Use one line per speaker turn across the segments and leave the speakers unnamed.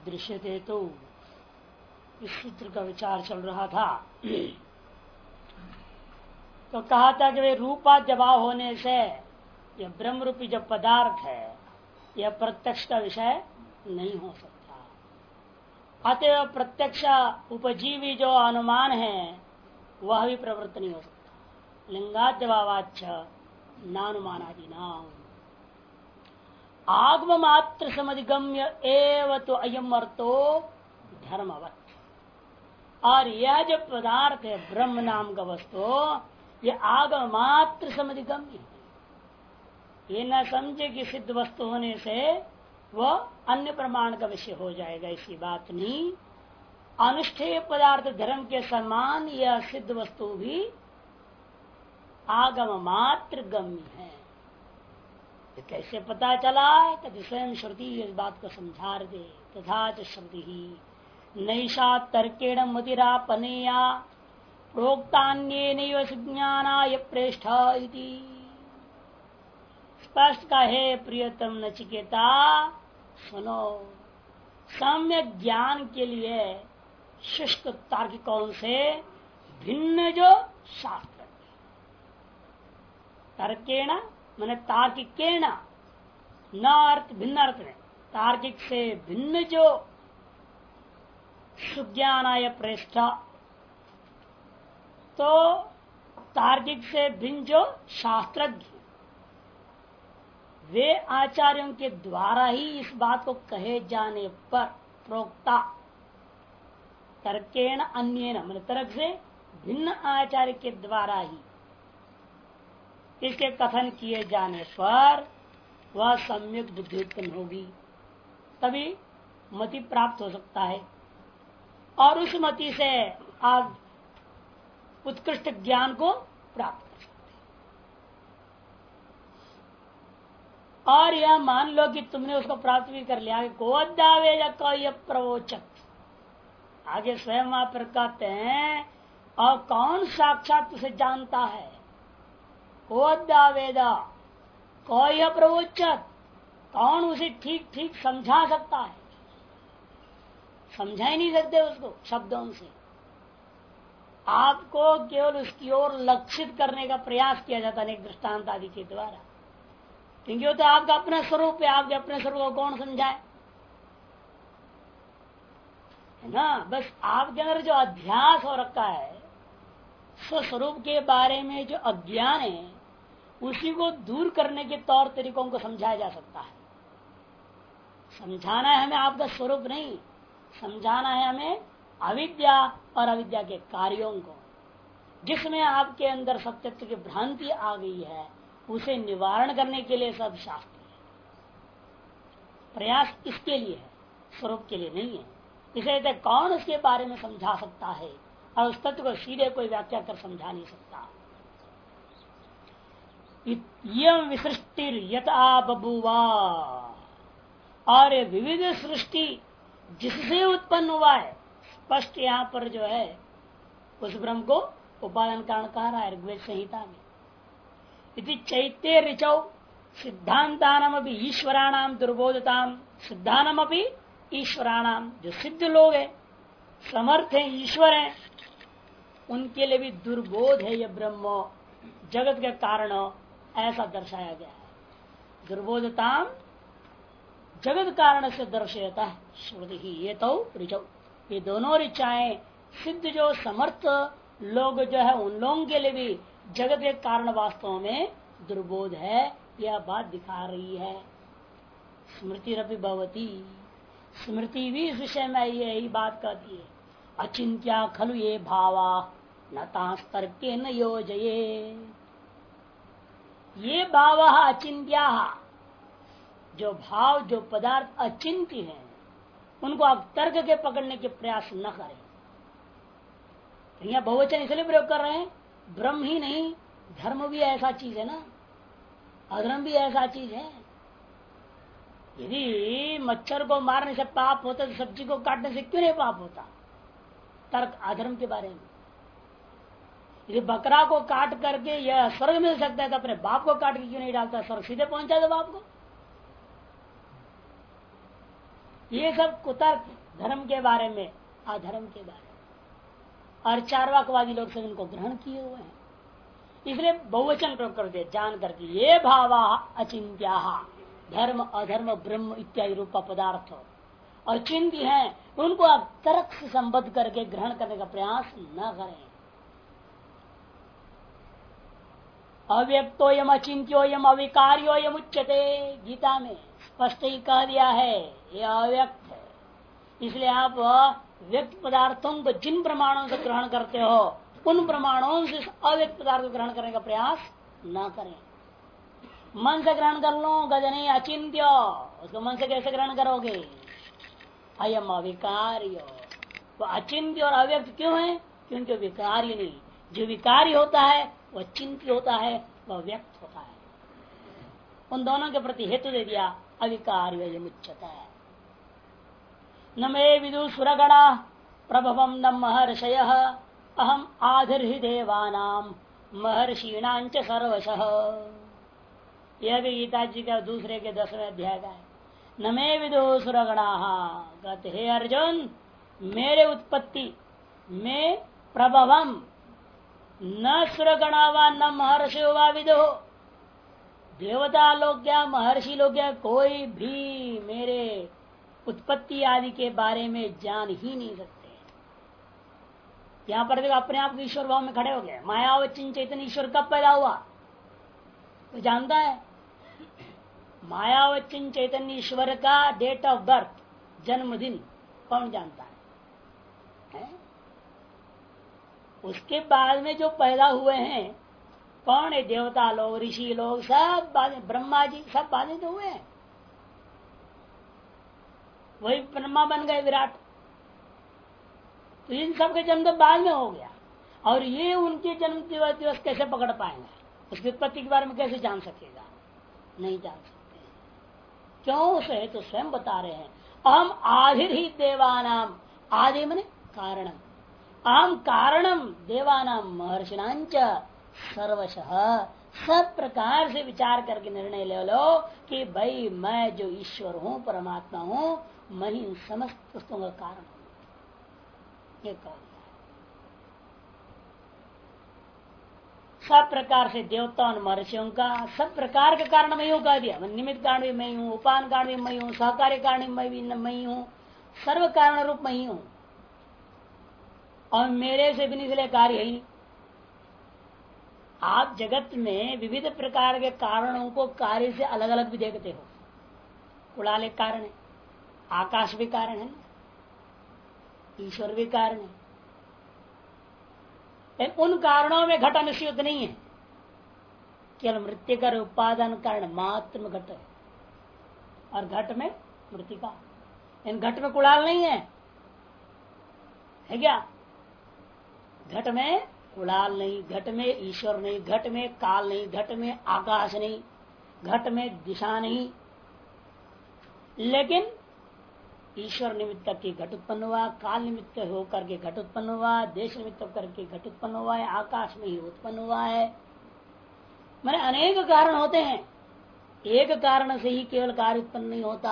दृश्यते तो इस सूत्र का विचार चल रहा था। तो कहा था कि वे रूपात जवाब होने से यह ब्रह्म रूपी जो पदार्थ है यह प्रत्यक्ष का विषय नहीं हो सकता। अतएव प्रत्यक्ष उपजीवी जो अनुमान है वह भी प्रवृत्त नहीं हो सकता। लिंगात जवाबाच नानुमानादि नाम आगम मात्र समधिगम्य एव तो अयम अर्थो धर्मवत। और यह जो पदार्थ है ब्रह्म नाम का वस्तु यह आगम मात्र समधिगम्य है। ये न समझे कि सिद्ध वस्तु होने से वह अन्य प्रमाण का विषय हो जाएगा, ऐसी बात नहीं। अनुष्ठेय पदार्थ धर्म के समान यह सिद्ध वस्तु भी आगम मात्र गम्य है। तो कैसे पता चला है कि स्वयं श्रुति इस बात को समझा दे। तथा च श्रुति ही नैषा तर्केण मतिरापनेया प्रोक्तान्येनैव सुज्ञानाय प्रेष्ठ इति। स्पष्ट का है प्रियतम नचिकेता सुनो, सम्यक ज्ञान के लिए शुष्क तार्किकों से भिन्न जो शास्त्र तर्केण मैंने तार्किकेण न अर्थ भिन्न अर्थ में तार्किक से भिन्न जो सुज्ञानाय प्रेष्ठ, तो तार्किक से भिन्न जो शास्त्रज्ञ वे आचार्यों के द्वारा ही इस बात को कहे जाने पर प्रोक्ता तर्केण अन्येन मतलब तर्क से भिन्न आचार्य के द्वारा ही इसके कथन किए जाने पर वह सम्यक बुद्धि उत्पन्न होगी, तभी मति प्राप्त हो सकता है। और उस मति से आप उत्कृष्ट ज्ञान को प्राप्त कर सकते हैं। और यह मान लो कि तुमने उसको प्राप्त भी कर लिया, गोदावेद कय प्रवोचक, आगे स्वयं आप कहते हैं और कौन साक्षात उसे जानता है। गोदावेद कय प्रवोचक, कौन उसे ठीक ठीक समझा सकता है। समझा ही नहीं सकते उसको शब्दों से। आपको केवल उसकी ओर लक्षित करने का प्रयास किया जाता है दृष्टांत आदि के द्वारा, क्योंकि वो तो आपका अपना स्वरूप है। आपके अपने स्वरूप को कौन समझाए, है ना। बस आपके अंदर जो अध्यास हो रखा है स्वस्वरूप के बारे में जो अज्ञान है उसी को दूर करने के तौर तरीकों को समझाया जा सकता है। समझाना है हमें आपका स्वरूप नहीं, समझाना है हमें अविद्या और अविद्या के कार्यों को, जिसमें आपके अंदर सत्यत्व की भ्रांति आ गई है उसे निवारण करने के लिए सब शास्त्र है। प्रयास इसके लिए है, स्वरूप के लिए नहीं है। इसे कौन उसके बारे में समझा सकता है और उस तत्व को सीधे कोई व्याख्या कर समझा नहीं सकता। यम विसृष्टि यथा बबुआ, और विविध सृष्टि जिससे उत्पन्न हुआ है, स्पष्ट यहाँ पर जो है उस ब्रह्म को उपादान कारण कह रहा है ऋग्वेद संहिता में। इति चैत्य ऋचौ सिद्धांतानाम अभी ईश्वराणाम दुर्बोधताम, सिद्धानम अभी ईश्वराणाम, जो सिद्ध लोग है समर्थ है ईश्वर है उनके लिए भी दुर्बोध है यह ब्रह्म जगत के कारण, ऐसा दर्शाया गया है। दुर्बोधताम जगत कारण से दर्शयता है श्रुति ही। ये तो ऋचौ, ये दोनों ऋचाएं सिद्ध जो समर्थ लोग जो है उन लोगों के लिए भी जगत के कारण वास्तव में दुर्बोध है, यह बात दिखा रही है। स्मृति रपि भवती, स्मृति भी इस विषय में यही बात कहती है। अचिंत्या खलु ये भावा न तास्तर्के न योजये। ये भाव अचिंत्या, जो भाव जो पदार्थ अचिंत्य है उनको आप तर्क के पकड़ने के प्रयास न करें। तो यहाँ बहुवचन इसलिए प्रयोग कर रहे हैं, ब्रह्म ही नहीं धर्म भी ऐसा चीज है ना, अधर्म भी ऐसा चीज है। यदि मच्छर को मारने से पाप होता तो सब्जी को काटने से क्यों नहीं पाप होता। तर्क अधर्म के बारे में। यदि बकरा को काट करके यह स्वर्ग मिल सकता है तो अपने बाप को काट के क्यों नहीं डालता, स्वर्ग सीधे पहुंचा दो बाप को। ये सब कुतर्क धर्म के बारे में, अधर्म के बारे में, और चार्वाकवादी लोग सब इनको ग्रहण किए हुए हैं। इसलिए बहुवचन प्रयोग कर दिया जान करके, ये भावा अचिंत्या धर्म अधर्म ब्रह्म इत्यादि रूपा पदार्थ और चिंत्य हैं, उनको आप तर्क से संबद्ध करके ग्रहण करने का प्रयास न करें। अव्यक्तोयम अचिंत्योयम अविकार्योयम उच्यते, गीता में स्पष्ट ही कह दिया है ये अव्यक्त है। इसलिए आप व्यक्त पदार्थों को जिन प्रमाणों से ग्रहण करते हो उन प्रमाणों से अव्यक्त पदार्थ को ग्रहण करने का प्रयास न करें। मन से ग्रहण कर लो गजने अचिंत्य, उसको मन से कैसे ग्रहण करोगे? अयम अविकार्य, वो अचिंत्य और अव्यक्त क्यों है? क्योंकि विकार्य नहीं, जो विकारी होता है वह चिंत्य होता है, वह व्यक्त होता है। उन दोनों के प्रति हेतु दे दिया अविकार्य मुच्यता है। न मे विदुसुरगणा प्रभवम न महर्षय अहम आधिर्हि देवानाम महर्षीणांच सर्वशः। यह भी गीता जी का दूसरे के 10वें अध्याय का है। न मे विदुसुरगणा, कहते हे अर्जुन मेरे उत्पत्ति में प्रभवम न सुरगणा व न महर्षि व विदो, देवता लोग क्या महर्षि लोग क्या कोई भी मेरे उत्पत्ति आदि के बारे में जान ही नहीं सकते। यहाँ पर देखो अपने आप ईश्वर भाव में खड़े हो गए। मायावचिन चैतन्य ईश्वर कब पैदा हुआ तो जानता है? मायावचिन चैतन्य ईश्वर का डेट ऑफ बर्थ, जन्मदिन कौन जानता है? उसके बाद में जो पैदा हुए हैं कौन है? देवता लोग, ऋषि लोग, सब बाद, ब्रह्मा जी सब बाद में तो हुए हैं। वही ब्रह्मा बन गए विराट, तो इन सब के जन्म तो बाद में हो गया। और ये उनके जन्म दिवस कैसे पकड़ पाएंगे? उसकी उत्पत्ति के बारे में कैसे जान सकेगा? नहीं जान सकते। क्यों? उसे तो स्वयं बता रहे हैं अहम आधिर ही देवानाम, आदि मने कारणम, अहम कारणम देवानाम महर्षिणांच सर्वशः। सब प्रकार से विचार करके निर्णय ले लो कि भाई मैं जो ईश्वर हूँ, परमात्मा हूँ, मैं ही इन समस्त वस्तुओं का कारण हूँ। ये कह दिया। सब प्रकार से देवता और महर्षियों का सब प्रकार के कारण मैं हूँ कह दिया। निमित्त कारण भी मैं हूँ, उपान कारण भी मैं हूँ, सहकार्य कारण भी मैं हूँ, सर्व कारण रूप मैं ही हूँ। और मेरे से भी निकले कार्य ही। आप जगत में विविध प्रकार के कारणों को कार्य से अलग अलग भी देखते हो। कुड़ाल एक कारण है, आकाश भी कारण है, ईश्वर भी कारण है। उन कारणों में घट अनुस्यूत नहीं है, केवल मृत्तिका उपादान कारण मात्र में घट है, और घट में मृत्तिका। इन घट में कुड़ाल नहीं है क्या? घट में कुड़ाल नहीं, घट में ईश्वर नहीं, घट में काल नहीं, घट में आकाश नहीं, घट में दिशा नहीं। लेकिन ईश्वर निमित्त की घट उत्पन्न हुआ, काल निमित्त होकर के घट उत्पन्न हुआ, देश निमित्त होकर के घट उत्पन्न हुआ है, आकाश में ही उत्पन्न हुआ है। मैंने अनेक कारण होते हैं, एक कारण से ही केवल कार्य उत्पन्न नहीं होता।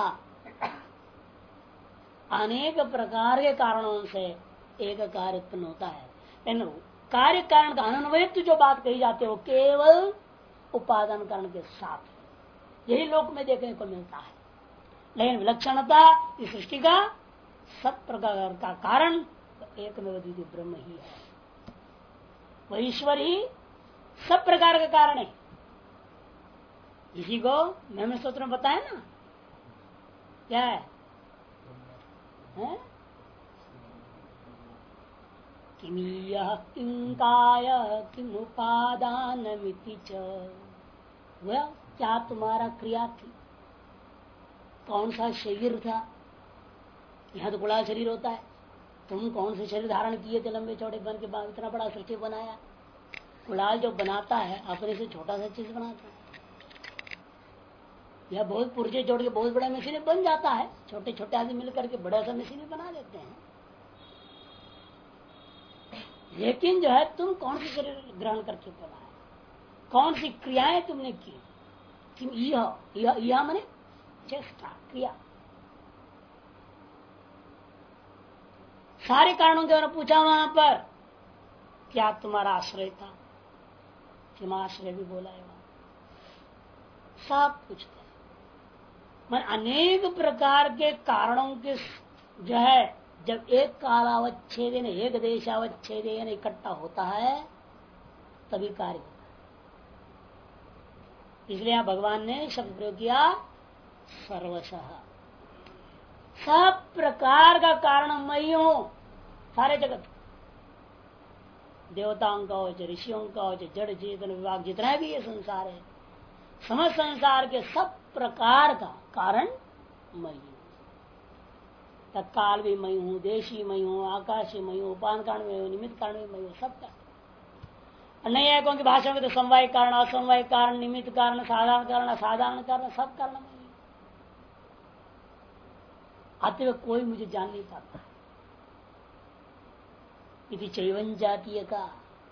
अनेक प्रकार के कारणों से एक कार्य उत्पन्न होता है। कार्य कारण का अनन्वयित्व जो बात कही जाती है वो केवल उपादान कारण के साथ, यही लोक में देखने को मिलता है। लेकिन विलक्षणता इस सृष्टि का सब प्रकार का कारण एक में द्वितीय ब्रह्म ही है। वह ईश्वर ही सब प्रकार का कारण है। इसी को मैंने सूत्र में बताया ना, क्या है? किमीयः किं काय किम उपादानमिति च, वह क्या तुम्हारा क्रिया थी, कौन सा शरीर था? यहाँ तो बड़ा शरीर होता है, तुम कौन से शरीर धारण किए थे लंबे चौड़े बन के बाद इतना बड़ा सृष्टि बनाया? कुड़ाल जो बनाता है अपने से छोटा सा चीज बनाता है, यह बहुत पुर्जे जोड़ के बहुत बड़ा मशीन बन जाता है। छोटे छोटे आदमी मिलकर के बड़ा सा मशीन बना लेते हैं। लेकिन जो है तुम कौन सी शरीर ग्रहण करके बनाया, कौन सी क्रियाएं तुमने की? यह माने चेष्टा क्रिया, सारे कारणों के द्वारा पूछा वहां पर क्या तुम्हारा आश्रय था, आश्रय भी बोला है वहां, सब कुछ था। मैं अनेक प्रकार के कारणों के जो है जब एक कालावच्छेदन एक देशावच्छेदन इकट्ठा होता है तभी कार्य होता है। इसलिए यहां भगवान ने शब्द प्रयोग किया सर्वशः, सब प्रकार का कारण मैं हूं। सारे जगत देवताओं का हो चाहे ऋषियों का हो चाहे जड़ चेतन विभाग जितना भी ये संसार है, समस्त संसार के सब प्रकार का कारण मैं हूं। तत्काल भी मैं हूं, देशी मैं हूं, आकाशी मैं हूं, उपान कारण में हूं, निमित्त कारण में मैं हूं, सब का नहीं है। कौन की भाषा में तो समवाय कारण, असमवाय कारण, निमित्त कारण, साधारण कारण, असाधारण कारण, सब कारण मैं हूं। आते हुए कोई मुझे जान नहीं पाता। यदि चैवन जातीय का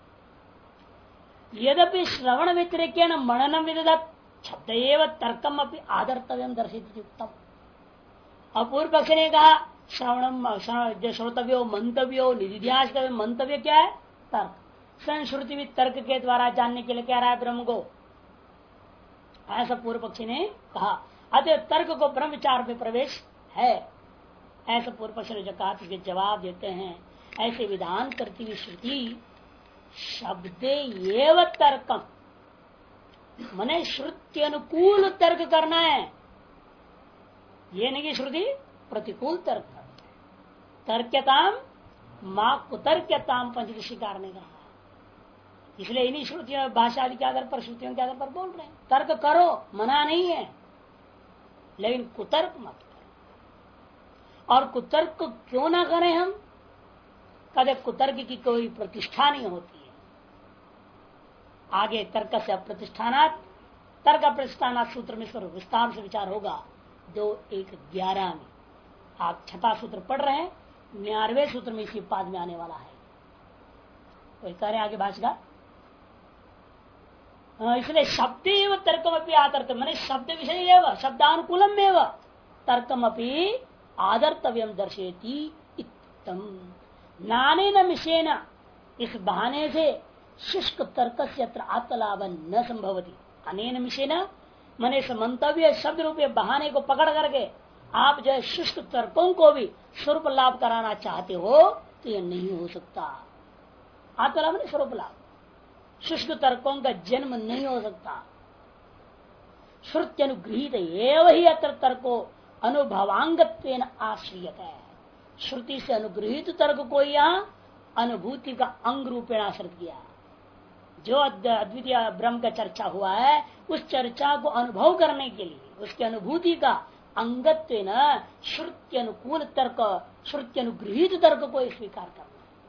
यद्यपि श्रवण व्यतिरेक मननम विदधत छब्द तर्कम अपनी आदर्तव्य दर्शित युक्तम। अपूर्व पक्ष ने कहा श्रवण श्रोतव्यो मंतव्यो निधिध्यास मंतव्य क्या है, तर्क। संश्रुति भी तर्क के द्वारा जानने के लिए कह रहा है ब्रह्म को, ऐसा पूर्व पक्षी ने कहा। अतः तर्क को ब्रह्म विचार में प्रवेश है, ऐसा पूर्व पक्ष ने जो कहा उसके जवाब देते हैं। ऐसे विधान करती हुई श्रुति शब्दे एव तर्कम, मने श्रुति अनुकूल तर्क करना है। ये नहीं कि श्रुति प्रतिकूल तर्क, तर्क्यताम मां कुतर्क्यताम पंचदशिकार ने कहा। इसलिए इन्हीं श्रुतियों भाषा आदि के आधार पर श्रुतियों के आधार पर बोल रहे हैं। तर्क करो, मना नहीं है, लेकिन कुतर्क मत करो। और कुतर्क को क्यों ना करें हम, कदे कुतर्क की कोई प्रतिष्ठा नहीं होती है। आगे तर्क से अप्रतिष्ठानात, तर्क प्रतिष्ठानात सूत्र में इसपर विस्तार से विचार होगा 2.1.11 में। आप छठा सूत्र पढ़ रहे हैं, 11वें सूत्र में इसी पाद में आने वाला है। कोई कह रहे आगे भाषा। इसलिए शब्द एवं तर्कम अपनी आदर्त, मैंने शब्द विषय एवं शब्दानुकूलम एवं तर्कम अपनी आदर्तव्यम दर्शेती इत्तम। नाने न मिशेन, इस बहाने से शुष्क तर्क से आत्मलाभ न संभवती। अनेन मिशेन मने मंतव्य शब्द रूपे बहाने को पकड़ करके आप जो है शुष्क तर्कों को भी स्वरूप लाभ कराना चाहते हो तो यह नहीं हो सकता। आत्मलाभ नहीं, स्वरूप लाभ। शुष्क तर्कों का जन्म नहीं हो सकता। श्रुति अनुगृहित एवं ही अत्र तर्को अनुभवांगत्वेन आश्रियत है। श्रुति से अनुगृहित तर्क को यहाँ अनुभूति का अंग रूपेण आश्रित किया। जो अद्वितीय ब्रह्म का चर्चा हुआ है उस चर्चा को अनुभव करने के लिए उसकी अनुभूति का अंगत्व न श्रुति अनुकूल तर्क, श्रुति अनुगृहित तर्क को स्वीकार करना।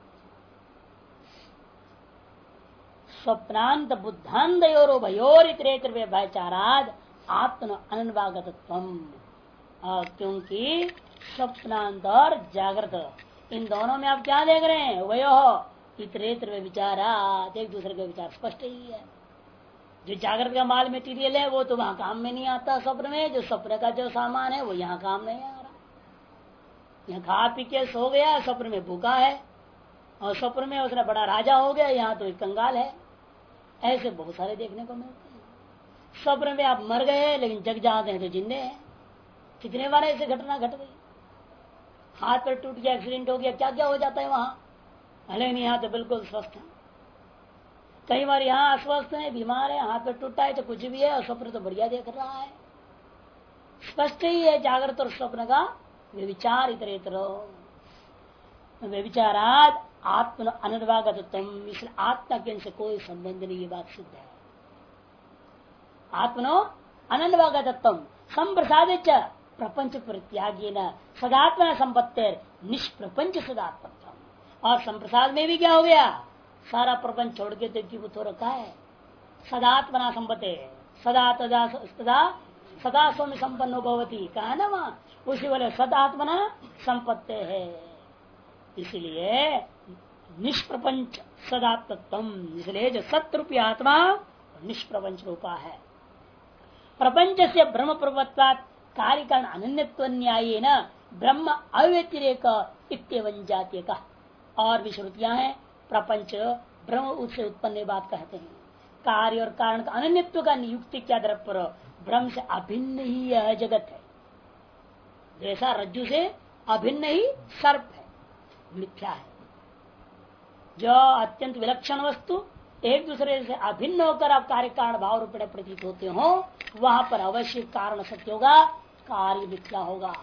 स्वप्नांत बुद्धांतयोरो भयोरितरेतर भाईचाराद आत्म अनन्वागतत्वम। क्योंकि स्वप्नांत और जागृत इन दोनों में आप क्या देख रहे हैं, वयो इतरेतर विचारात, एक दूसरे का विचार स्पष्ट ही है। जो जागृत का माल मेटीरियल है वो तो वहां काम में नहीं आता स्वप्न में, जो स्वप्न का जो सामान है वो यहाँ काम नहीं आ रहा। यहाँ खा पी के सो गया, स्वप्न में भूखा है, और स्वप्न में उसने बड़ा राजा हो गया, यहाँ तो एक कंगाल है। ऐसे बहुत सारे देखने को मिलते हैं। स्वप्न में आप मर गए लेकिन जग जाते हैं तो जिंदे हैं। कितने बार ऐसे घटना घट गई, हाथ पर टूट गया, एक्सीडेंट हो गया, क्या क्या हो जाता है वहां। लेकिन यहाँ तो बिल्कुल स्वस्थ है। कई बार यहाँ अस्वस्थ है, बीमार है, हाथ पर टूटा है तो कुछ भी है, और स्वप्न तो बढ़िया देख रहा है। स्पष्ट ही है जागृत और स्वप्न का व्यभिचार इतरेतरो व्यभिचाराद आत्म अनर्वागतत्वम। इसलिए आत्मा के इनसे कोई संबंध नहीं, ये बात सिद्ध है। आत्मनो अनन्वागतत्वम संप्रसादित प्रपंच परित्यागी न सदात्मना संपत्ति निष्प्रपंच सदात्मत्व। और संप्रसाद में भी क्या हो गया, सारा प्रपंच छोड़ के तृप्तिभूत हो रखा है। सदात्मना संपत्ति, सदा तदा सदा सदा स्वयं संपन्न भवती, कहा ना वहां, उसी वाले सदात्मना संपत्ति है। इसलिए निष्प्रपंच सदात्मत्व, इसलिए जो सत्रूपी आत्मा निष्प्रपंच रूपा है। प्रपंच से ब्रह्म प्रवत्वात् कार्य कारण अनन्यत्व न्याय न ब्रह्म अव्यतिरेक इत्यवन जातीय का। और भी श्रुतियां हैं, प्रपंच ब्रह्म से उत्पन्न बात कहते हैं। कार्य और कारण का अनन्यत्व का नियुक्ति के आधार पर ब्रह्म से अभिन्न ही यह जगत है। जैसा रज्जु से अभिन्न ही सर्प है, मिथ्या है। जो अत्यंत विलक्षण वस्तु एक दूसरे से अभिन्न होकर आप कार्य कारण भाव रूप में प्रतीत होते हो, वहां पर अवश्य कारण सत्य होगा, कार्य मिथ्या होगा।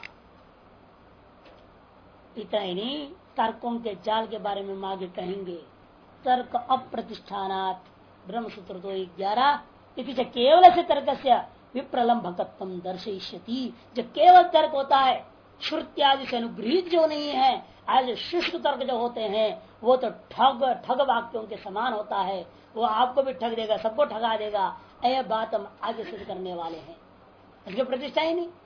इतना ही नहीं, तर्कों के जाल के बारे में आगे कहेंगे। तर्क अप्रतिष्ठानात् ब्रह्म सूत्र 2:11 इति केवल से तर्क से विप्रलंभकत्व दर्शयिष्यति। जो केवल तर्क होता है, श्रुति आदि से अनुग्रहित जो नहीं है, आज शुष्क तर्क जो होते हैं वो तो ठग वाक्यों के समान होता है। वो आपको भी ठग देगा, सबको ठगा देगा। यह बात हम आगे सिद्ध करने वाले हैं। इसकी प्रतिष्ठा ही नहीं।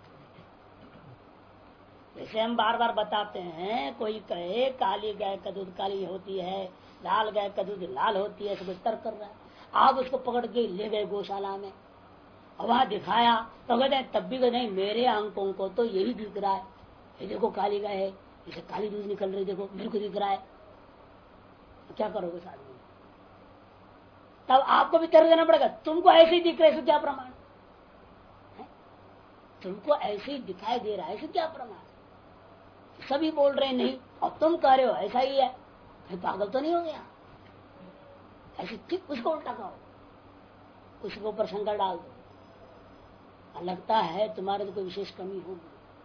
जैसे हम बार बार बताते हैं, कोई कहे काली गाय का दूध काली होती है, लाल गाय का दूध लाल होती है, सब तर्क कर रहा है। आप उसको पकड़ के ले गए गौशाला में, वहां दिखाया तो कहते हैं तब भी कहते नहीं, मेरे अंकों को तो यही दिख रहा है। ये देखो काली गाय है, इसे काली दूध निकल रही, देखो मेरे को दिख रहा है। तो क्या करोगे साथ में? तब आपको भी तर्क देना पड़ेगा। तुमको ऐसे ही दिख रहा है, क्या प्रमाण है? तुमको ऐसे ही दिखाई दे रहा है, ऐसे क्या प्रमाण? सभी बोल रहे नहीं और तुम कह रहे हो ऐसा ही है, पागल तो नहीं हो गया? ऐसे ठीक उसको उल्टा कहो, उसके ऊपर शंका डाल दो, लगता है तुम्हारे तो कोई विशेष कमी होगी।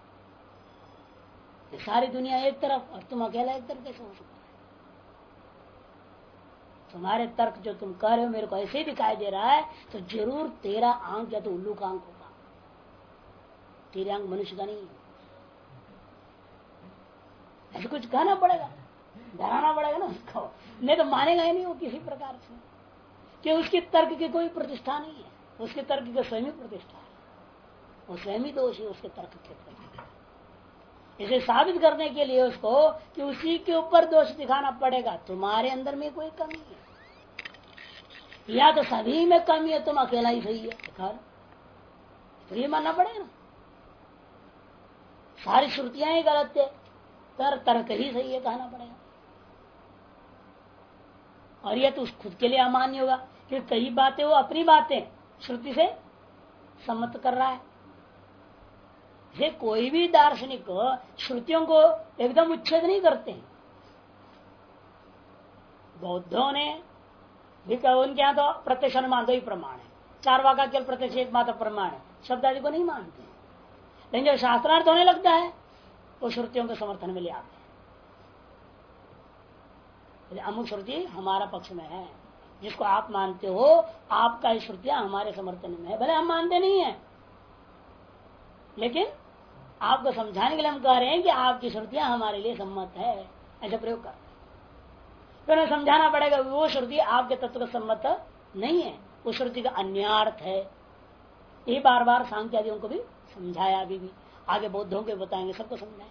सारी दुनिया एक तरफ और तुम अकेला एक तरफ कैसे हो सकता है? तुम्हारे तर्क जो तुम कह रहे हो मेरे को ऐसे ही दिखाई दे रहा है, तो जरूर तेरा आंख या तो उल्लू का आंख होगा, तेरे आंख मनुष्य का नहीं है। ऐसे कुछ कहना पड़ेगा, डराना पड़ेगा ना उसको, नहीं तो मानेगा ही नहीं वो किसी प्रकार से, कि उसकी तर्क की कोई प्रतिष्ठा नहीं है। उसके तर्क की स्वयं प्रतिष्ठा है, वो स्वयं ही दोष है उसके तर्क के प्रति। इसे साबित करने के लिए उसको कि उसी के ऊपर दोष दिखाना पड़ेगा, तुम्हारे अंदर में कोई कमी है या तो सभी में कमी है, तुम अकेला ही सही है, तो ये मानना पड़ेगा ना। सारी श्रुतियां ही गलत है, तर्क ही सही है कहना पड़ेगा। और यह तो खुद के लिए अमान्य होगा कि कई बातें वो अपनी बातें श्रुति से सम्मत कर रहा है। ये कोई भी दार्शनिक श्रुतियों को एकदम उच्छेद नहीं करते हैं। बौद्धों ने भी उनके यहाँ तो प्रत्यक्ष अनुमान दो ही प्रमाण है, चार वाका केवल प्रत्यक्ष एकमात्र प्रमाण है, शब्द आदि को नहीं मानते। लेकिन जब शास्त्रार्थ होने लगता है वो श्रुतियों के समर्थन में ले आते हैं। अमुक श्रुति हमारा पक्ष में है, जिसको आप मानते हो आपका ही श्रुतियां हमारे समर्थन में है। भले हम मानते नहीं है, लेकिन आपको समझाने के लिए हम कह रहे हैं कि आपकी श्रुतियां हमारे लिए सम्मत है, ऐसा प्रयोग कर। तो हमें समझाना पड़ेगा वो श्रुति आपके तत्व का सम्मत नहीं है, वो श्रुति का अन्यार्थ है। ये बार बार सांख्यादियों को भी समझाया, अभी भी आगे बौद्धों को बताएंगे, सबको समझाएंगे।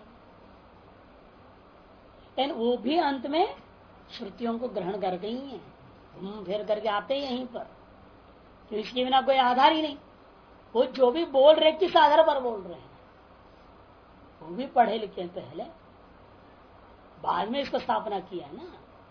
लेकिन वो भी अंत में श्रुतियों को ग्रहण करते ही है, घूम फिर करके आते ही यहीं पर, तो इसके बिना कोई आधार ही नहीं। वो जो भी बोल रहे किस आधार पर बोल रहे हैं, वो भी पढ़े लिखे पहले, बाद में इसको स्थापना किया है ना।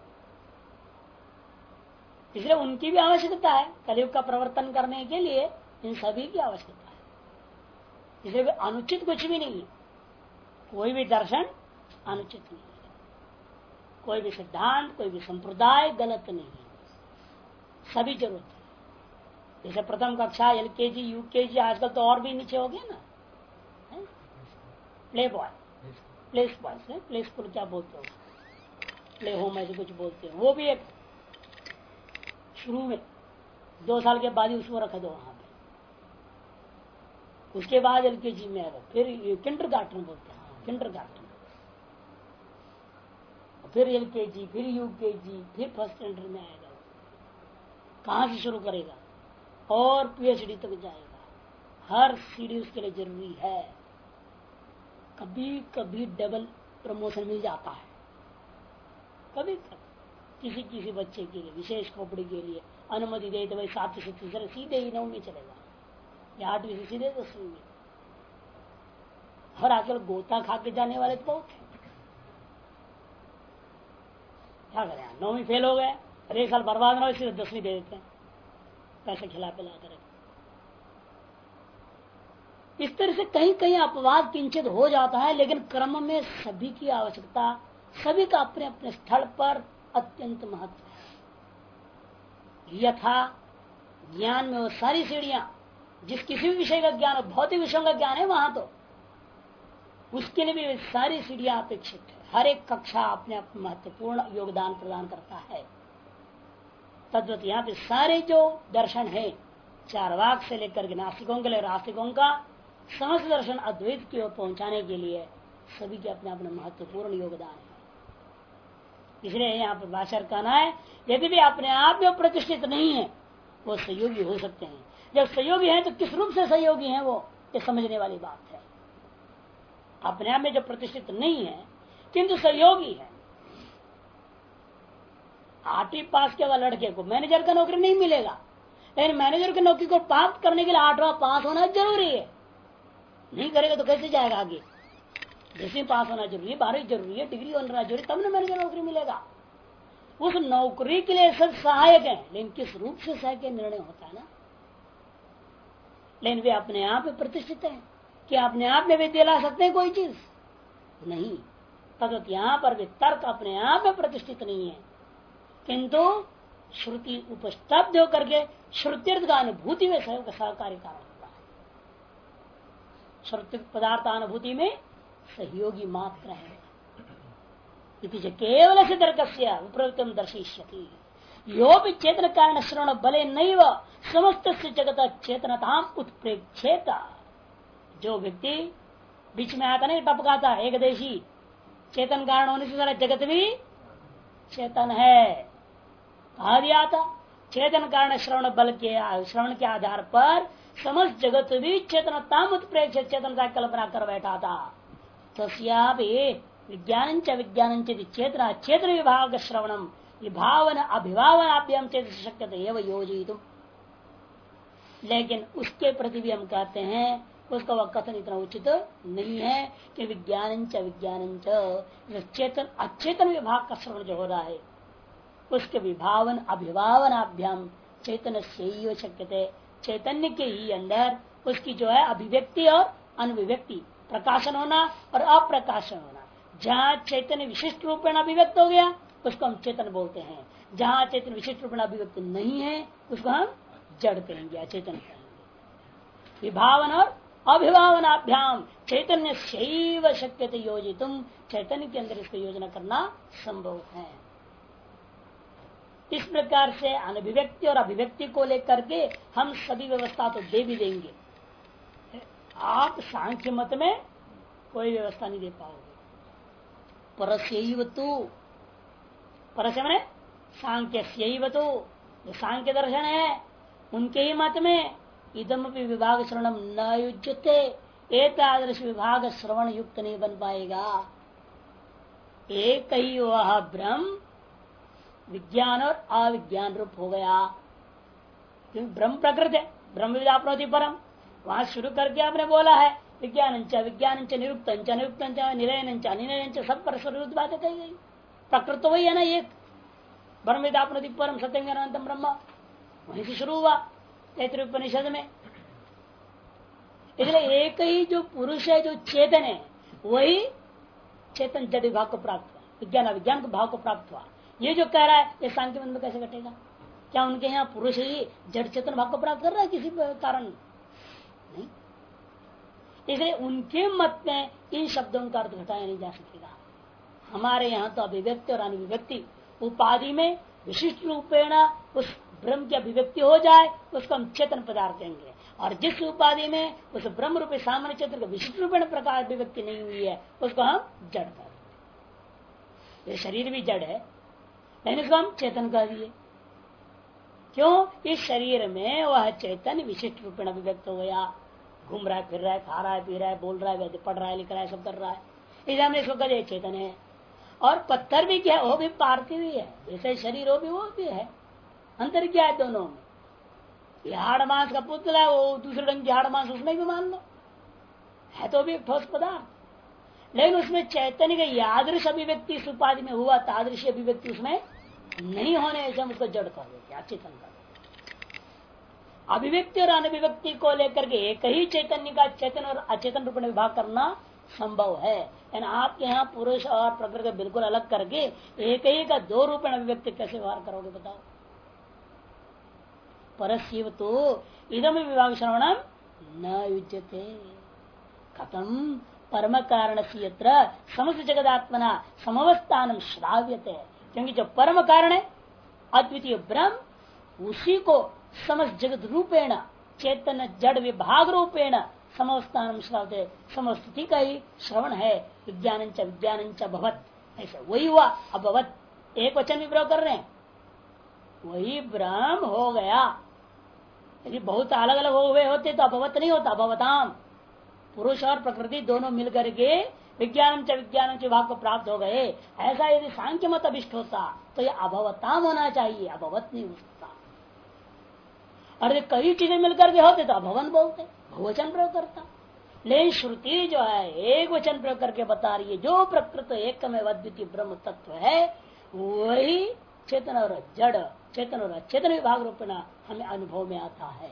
इसलिए उनकी भी आवश्यकता है, कलयुग का प्रवर्तन करने के लिए इन सभी की आवश्यकता है। इसलिए अनुचित कुछ भी नहीं है, कोई भी दर्शन अनुचित नहीं है, कोई भी सिद्धांत कोई भी संप्रदाय गलत नहीं है, सभी जरूरत है। जैसे प्रथम कक्षा एलकेजी यूकेजी, आजकल तो और भी नीचे हो गया ना, प्ले बॉय प्ले स्कूल क्या बोलते हो, प्ले होम ऐसे कुछ बोलते हैं, वो भी एक शुरू में 2 साल के बाद ही उसको रख दो वहां पे, उसके बाद एलकेजी में आएगा, फिर किंडरगार्टन बोलते हैं, किंडरगार्टन, फिर एलकेजी, फिर यूकेजी, फिर फर्स्ट स्टैंडर्ड में आएगा। कहां से शुरू करेगा और पीएचडी तक जाएगा। हर सीढ़ी उसके लिए जरूरी है। कभी कभी डबल प्रमोशन मिल जाता है, कभी कभी किसी बच्चे के लिए विशेष खोपड़ी के लिए अनुमति दे तो भाई 7 से सीधे ही 9 में चलेगा, या 8वीं से सीधे 10वीं में। और आजकल गोता खा के जाने वाले तो बहुत है। क्या करें, 9वीं फेल हो गए, अरे 1 साल बर्बाद ना हो इसलिए 10वीं दे देते हैं, पैसे खिला पिला कर। इस तरह से कहीं कहीं अपवाद किंचित हो जाता है, लेकिन क्रम में सभी की आवश्यकता, सभी का अपने अपने स्थल पर अत्यंत महत्व है। यथा ज्ञान में वो सारी सीढ़ियां, जिस किसी भी विषय का ज्ञान, भौतिक विषयों का ज्ञान है वहां तो उसके लिए भी सारी सीढ़ियां अपेक्षित है। हर एक कक्षा अपने आप महत्वपूर्ण योगदान प्रदान करता है। तद्वत यहाँ पे सारे जो दर्शन है, चारवाक से लेकर के नास्तिकों के लिए आस्तिकों का समस्त दर्शन अद्वैत की ओर पहुंचाने के लिए सभी के अपने अपने महत्वपूर्ण योगदान है। इसलिए यहाँ पर भाषा कहना है, यदि भी अपने आप में प्रतिष्ठित नहीं है वो सहयोगी हो सकते हैं। जब सहयोगी है तो किस रूप से सहयोगी है वो, ये समझने वाली बात है। अपने आप में जो प्रतिष्ठित नहीं है किंतु सहयोगी है। 8वीं पास के वाले लड़के को मैनेजर का नौकरी नहीं मिलेगा, लेकिन मैनेजर की नौकरी को प्राप्त करने के लिए 8वां पास होना जरूरी है। नहीं करेगा तो कैसे जाएगा आगे? 10वीं पास होना जरूरी है, 12वीं जरूरी है, डिग्री होना जरूरी, तब ना मैनेजर नौकरी मिलेगा। उस नौकरी के लिए सब सहायक है, लेकिन किस रूप से सहायक निर्णय होता है ना। लेकिन वे अपने आप में प्रतिष्ठित है कि अपने आप में वे दिला सकते हैं कोई चीज नहीं। तब यहाँ पर भी तर्क अपने आप में प्रतिष्ठित नहीं है, किंतु श्रुति उपस्तब्ध होकर के श्रुत्यर्थ का अनुभूति में सहकारी कारण होता है। श्रुति पदार्थानुभूति में सहयोगी मात्र है। केवल से तर्क से विप्रवृत्तम दर्शिष्यति यो भी चेतन कारण श्रवण बले नैव समस्त जगत चेतनताम उत्प्रेक्षेत। जो व्यक्ति बीच में आता नहीं टपकाता एक देशी, चेतन कारण होने से सारा जगत भी चेतन है। कहा दिया था चेतन कारण श्रवण बल के श्रवण के आधार पर समस्त जगत भी चेतनताम उत्प्रेक्षित, चेतनता कल्पना कर बैठा था। तस्यापि विज्ञान च चेतना चेतन विभाग श्रवणम विभावन अभिभावनाभ्याम चेत शक्यते एवं योजितुम। लेकिन उसके प्रति भी हम कहते हैं उसका वह कथन इतना उचित नहीं है कि विज्ञान च चेतन अचेतन विभाग का श्रवण जो हो रहा है उसके विभावन अभिभावनाभ्याम चैतन्य से शक्यते, चैतन्य के ही अंदर उसकी जो है अभिव्यक्ति और अनभिव्यक्ति, प्रकाशन होना और अप्रकाशन होना। जहाँ चैतन्य विशिष्ट रूप में अभिव्यक्त हो गया उसको हम चेतन बोलते हैं, जहाँ चैतन्य विशिष्ट रूप में अभिव्यक्त नहीं है उसको हम जड़ कहेंगे, अचेतन कहेंगे। विभावन और अभिभावनाभ्याम चैतन्य शैव शक्यते योजितुम, चैतन्य के अंदर इसको योजना करना संभव है। इस प्रकार से अनभिव्यक्ति और अभिव्यक्ति को लेकर के हम सभी व्यवस्था तो दे भी देंगे, आप सांख्य मत में कोई व्यवस्था नहीं दे पाओगे। परस्यैव तु, परस्य माने सांख्यस्यैव तु, जो सांख्य दर्शन है उनके ही मत में इदमपि विभाग श्रवणम न युज्यते, एतादृश विभाग श्रवण युक्त नहीं बन पाएगा। एक ही वह ब्रह्म विज्ञान और अविज्ञान रूप हो गया, क्योंकि ब्रह्म प्रकृत है, ब्रह्म विदाप्नोति परम। वहां शुरू करके आपने बोला है विज्ञान निरुक्त निलयन सब पर स्वरूप बातें कही गई। प्रकृत तो वही है ना, एक ब्रह्म विदाप्नोति परम सत्यम ज्ञानंतम ब्रह्म, वहीं से शुरू हुआ तैत्तिरीय उपनिषद में। इसलिए एक ही जो पुरुष है, जो चेतन है, वही चेतन जड़ विभाग को प्राप्त हुआ, विज्ञान अविज्ञान को भाव को प्राप्त हुआ। ये जो कह रहा है ये सांख्य मत में कैसे घटेगा? क्या उनके यहाँ पुरुष ही जड़ चेतन भाव को प्राप्त कर रहा है? किसी कारण नहीं। इसलिए उनके मत में इन शब्दों का अर्थ घटाया नहीं जा सकेगा। हमारे यहाँ तो अभिव्यक्ति और अनिव्यक्ति उपाधि में विशिष्ट रूपेण उस ब्रह्म की अभिव्यक्ति हो जाए उसको हम चेतन पदार्थ कहेंगे, और जिस उपाधि में उस ब्रह्म रूपी सामान्य चेतन का विशिष्ट रूपेण प्रकार अभिव्यक्ति नहीं हुई है उसको हम जड़ कहेंगे। ये शरीर भी जड़ है लेकिन इसको हम चेतन कह दिए। क्यों? इस शरीर में वह चैतन्य विशिष्ट रूप में अभिव्यक्त हो गया, घूम रहा है, फिर रहा है, खा रहा है, पी रहा है, बोल रहा है, पढ़ रहा है, लिख रहा है, सब कर रहा है, इसलिए हमने इसको कहे चेतन है। और पत्थर भी क्या है? वो भी पार्थिव ही है, जैसे शरीर हो भी वो भी है, अंतर क्या है दोनों में? ये हाड़ मांस का पुतला है, वो दूसरे रंग की हाड़ मांस उसमें भी मान लो है, तो भी ठोस पदार्थ। लेकिन उसमें चैतन्य का यादृश अभिव्यक्ति इस उपाधि में हुआ, तादृशी अभिव्यक्ति उसमें नहीं होने से हम उसको जड़ कह देते, अचेतन कर देते। अभिव्यक्ति और अनभिव्यक्ति को लेकर के एक ही चैतन्य का चेतन और अचेतन रूप में विभाग करना संभव है। यानी आपके यहाँ पुरुष और प्रकृति बिल्कुल अलग करके एक ही का दो रूप में अभिव्यक्ति कैसे व्यवहार करोगे बताओ। परस्यव तो इदम विभाग श्रवणम न युज्यते। कथम परम कारण से यत्र समस्त जगदात्मना समवस्थान श्राव्यते। क्योंकि जो परम कारण है अद्वितीय ब्रह्म, उसी को समस्त जगत रूपेण चेतन जड़ विभाग रूपेण समवस्थान श्राव्यते, समस्थिति का ही श्रवण है। विज्ञान भवत, ऐसा वही हुआ। अभवत एक वचन भी प्रयोग कर रहे हैं, वही ब्रह्म हो गया। यदि बहुत अलग अलग हुए होते तो अभवत नहीं होता, अभवताम। पुरुष और प्रकृति दोनों मिलकर के विज्ञान विभाग को प्राप्त हो गए। ऐसा यदि सांख्य मत अभिष्ट होता तो ये अभवताम होना चाहिए, अभवत नहीं हो सकता। और कई चीजें मिलकर के होते तो अभवन बोलते, बहुवचन प्रयोग करता। लेकिन श्रुति जो है एक वचन प्रयोग करके बता रही है, जो प्रकृत एकमेव अद्वितीय ब्रह्म तत्व है वही चेतन और जड़, चेतन और अचेतन विभाग रूपेण हमें अनुभव में आता है।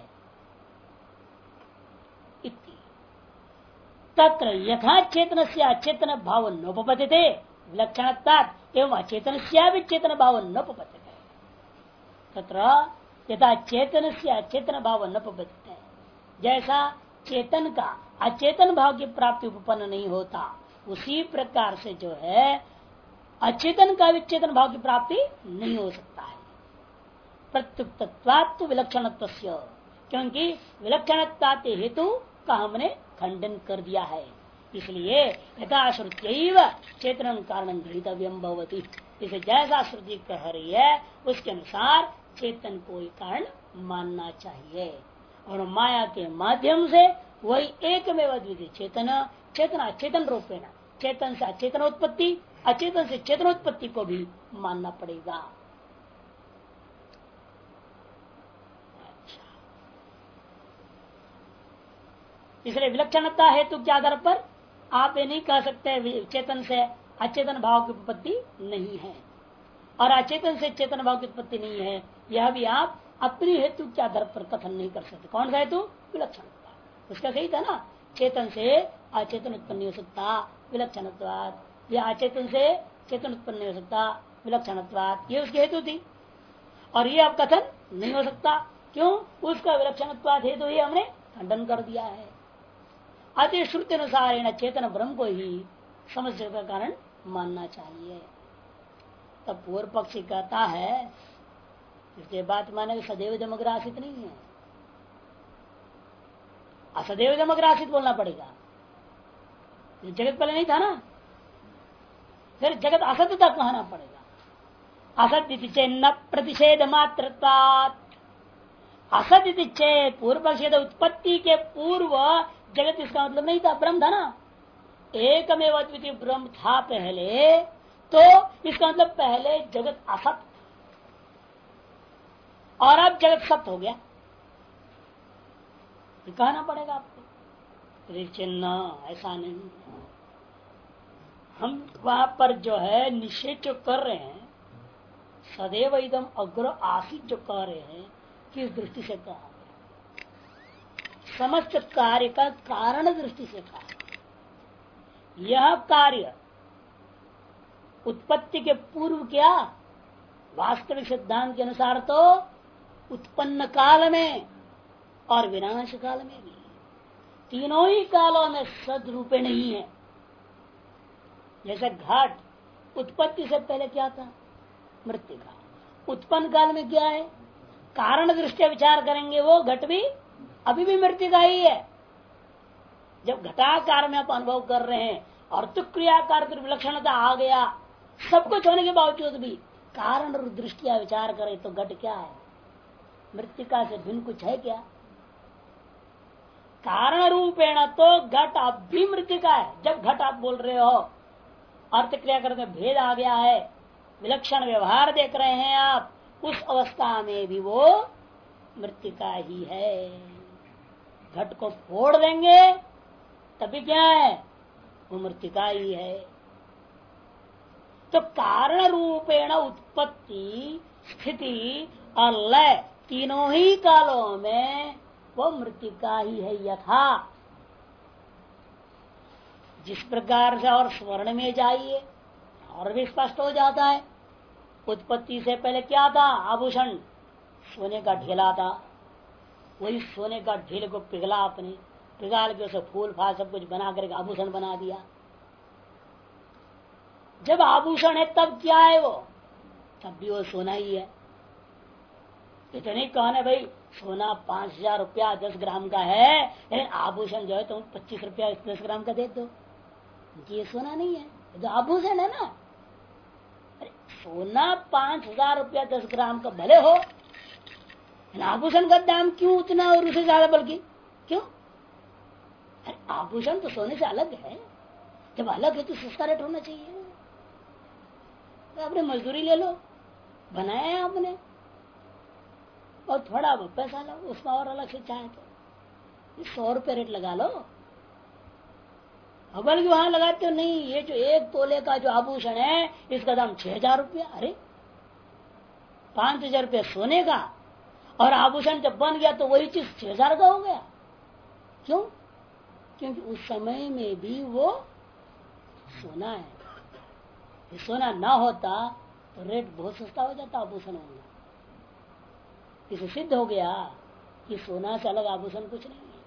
तत्र यथा चेतन से अचेतन भाव नोपपद्यते विलक्षणत्वात् एवं अचेतन से चेतन भाव नोपपद्यते। तत्र यथा चेतन से अचेतन भाव नोपपद्यते, जैसा चेतन का अचेतन भाव की प्राप्ति उपपन्न नहीं होता, उसी प्रकार से जो है अचेतन का विचेतन भाव की प्राप्ति नहीं हो सकता है। प्रत्युक्तत्वात् विलक्षणत्वस्य, क्योंकि विलक्षणत्वात् हेतु का हमने खंडन कर दिया है। इसलिए यथा श्रुत्यैव चेतन कारण गृहीतव्यम भवति, इसे जैसा श्रुति कह रही है उसके अनुसार चेतन को ही कारण मानना चाहिए। और माया के माध्यम से वही एकमेव अद्वितीय चेतन, चेतन अचेतन रूपेण, चेतन से अचेतन उत्पत्ति, अचेतन से चेतन उत्पत्ति को भी मानना पड़ेगा। अच्छा, इसलिए विलक्षणता हेतु के आधार पर आप ये नहीं कह सकते चेतन से अचेतन भाव की उत्पत्ति नहीं है और अचेतन से चेतन भाव की उत्पत्ति नहीं है, यह भी आप अपनी हेतु के आधार पर कथन नहीं कर सकते। कौन सा हेतु? विलक्षणता। उसका सही था ना, चेतन से अचेतन उत्पन्न नहीं हो सकता विलक्षणत्वात्, या अचेतन से चेतन उत्पन्न नहीं हो सकता विलक्षणत्वात्, ये उसकी हेतु थी। और ये अब कथन नहीं हो सकता, क्यों? उसका विलक्षणत्वात् हेतु ही हमने खंडन कर दिया है। अति श्रुति अनुसार चेतन ब्रह्म को ही समस्या का कारण मानना चाहिए। तब पूर्व पक्षी कहता है इसके बात माने सदैव जमग्रासित नहीं है, असदैव जमग्रासित बोलना पड़ेगा। जगत पहले नहीं था ना, फिर जगत असत्य तक कहना पड़ेगा। असत्य चेन्न प्रतिषेध मात्रत्वात्, असत्य चेत पूर्व पक्षी उत्पत्ति के पूर्व जगत इसका मतलब नहीं था, ब्रह्म था ना, एकमेव अद्वितीय ब्रह्म था पहले, तो इसका मतलब पहले जगत असत और अब जगत सत्य हो गया, कहना पड़ेगा आपको। चिन्ह ऐसा नहीं, हम वहां पर जो है निषेध जो कर रहे हैं, सदैव इदम अग्र आसित जो कह रहे हैं, किस दृष्टि से कहा? समस्त कार्य का कारण दृष्टि से कहा। यह कार्य उत्पत्ति के पूर्व क्या, वास्तविक सिद्धांत के अनुसार तो उत्पन्न काल में और विनाश काल में भी, तीनों ही कालों में सदरूपे नहीं है। जैसे घट उत्पत्ति से पहले क्या था? मृत्तिका। उत्पन्न काल में क्या है? कारण दृष्टि विचार करेंगे वो घट भी अभी भी मृत्तिका ही है। जब घटाकार में आप अनुभव कर रहे हैं और तो क्रियाकार विलक्षणता आ गया, सब कुछ होने के बावजूद भी कारण और दृष्टिया विचार करें तो घट क्या है? मृत्तिका से भिन्न कुछ है क्या? कारण रूपेण तो घट अब भी मृत्तिका है। जब घट आप बोल रहे हो, अर्थ क्रिया करते भेद आ गया है, विलक्षण व्यवहार देख रहे हैं आप, उस अवस्था में भी वो मृत्तिका ही है। घट को फोड़ देंगे तभी क्या है? वो मृतिका ही है। तो कारण रूपेण उत्पत्ति, स्थिति और लय तीनों ही कालों में वो मृतिका ही है। यथा जिस प्रकार से और स्वर्ण में जाइए और भी स्पष्ट हो जाता है। उत्पत्ति से पहले क्या था? आभूषण सोने का ढेला था। वही सोने का ढेले को पिघला, आपने पिघाल के उसे फूल फाल सब कुछ बना करके आभूषण बना दिया। जब आभूषण है तब क्या है वो? तब भी वो सोना ही है। इतने कहने भाई सोना 5,000 रुपया 10 ग्राम का है, लेकिन आभूषण जो है तुम 25 रुपया 10 ग्राम का दे दो, ये सोना नहीं है, ये तो आभूषण है ना। अरे सोना 5,000 रुपया 10 ग्राम का भले हो, आभूषण का दाम क्यों उतना और उसे ज्यादा? बल्कि क्यों? अरे आभूषण तो सोने से अलग है। जब अलग है तो सस्ता रेट होना चाहिए। तो आपने मजदूरी ले लो, बनाया है आपने, और थोड़ा पैसा लो उसमें और अलग से चाहे तो 100 रुपये रेट लगा लो। अब बल्कि वहां लगाते हो नहीं, ये जो 1 तोले का जो आभूषण है इसका दाम 6,000 रुपया। अरे 5,000 रुपया सोने का, और आभूषण जब बन गया तो वही चीज 6,000 का हो गया। क्यों? क्योंकि उस समय में भी वो सोना है। ये सोना ना होता तो रेट बहुत सस्ता हो जाता आभूषण होगा। इसे सिद्ध हो गया कि सोना से अलग आभूषण कुछ नहीं है,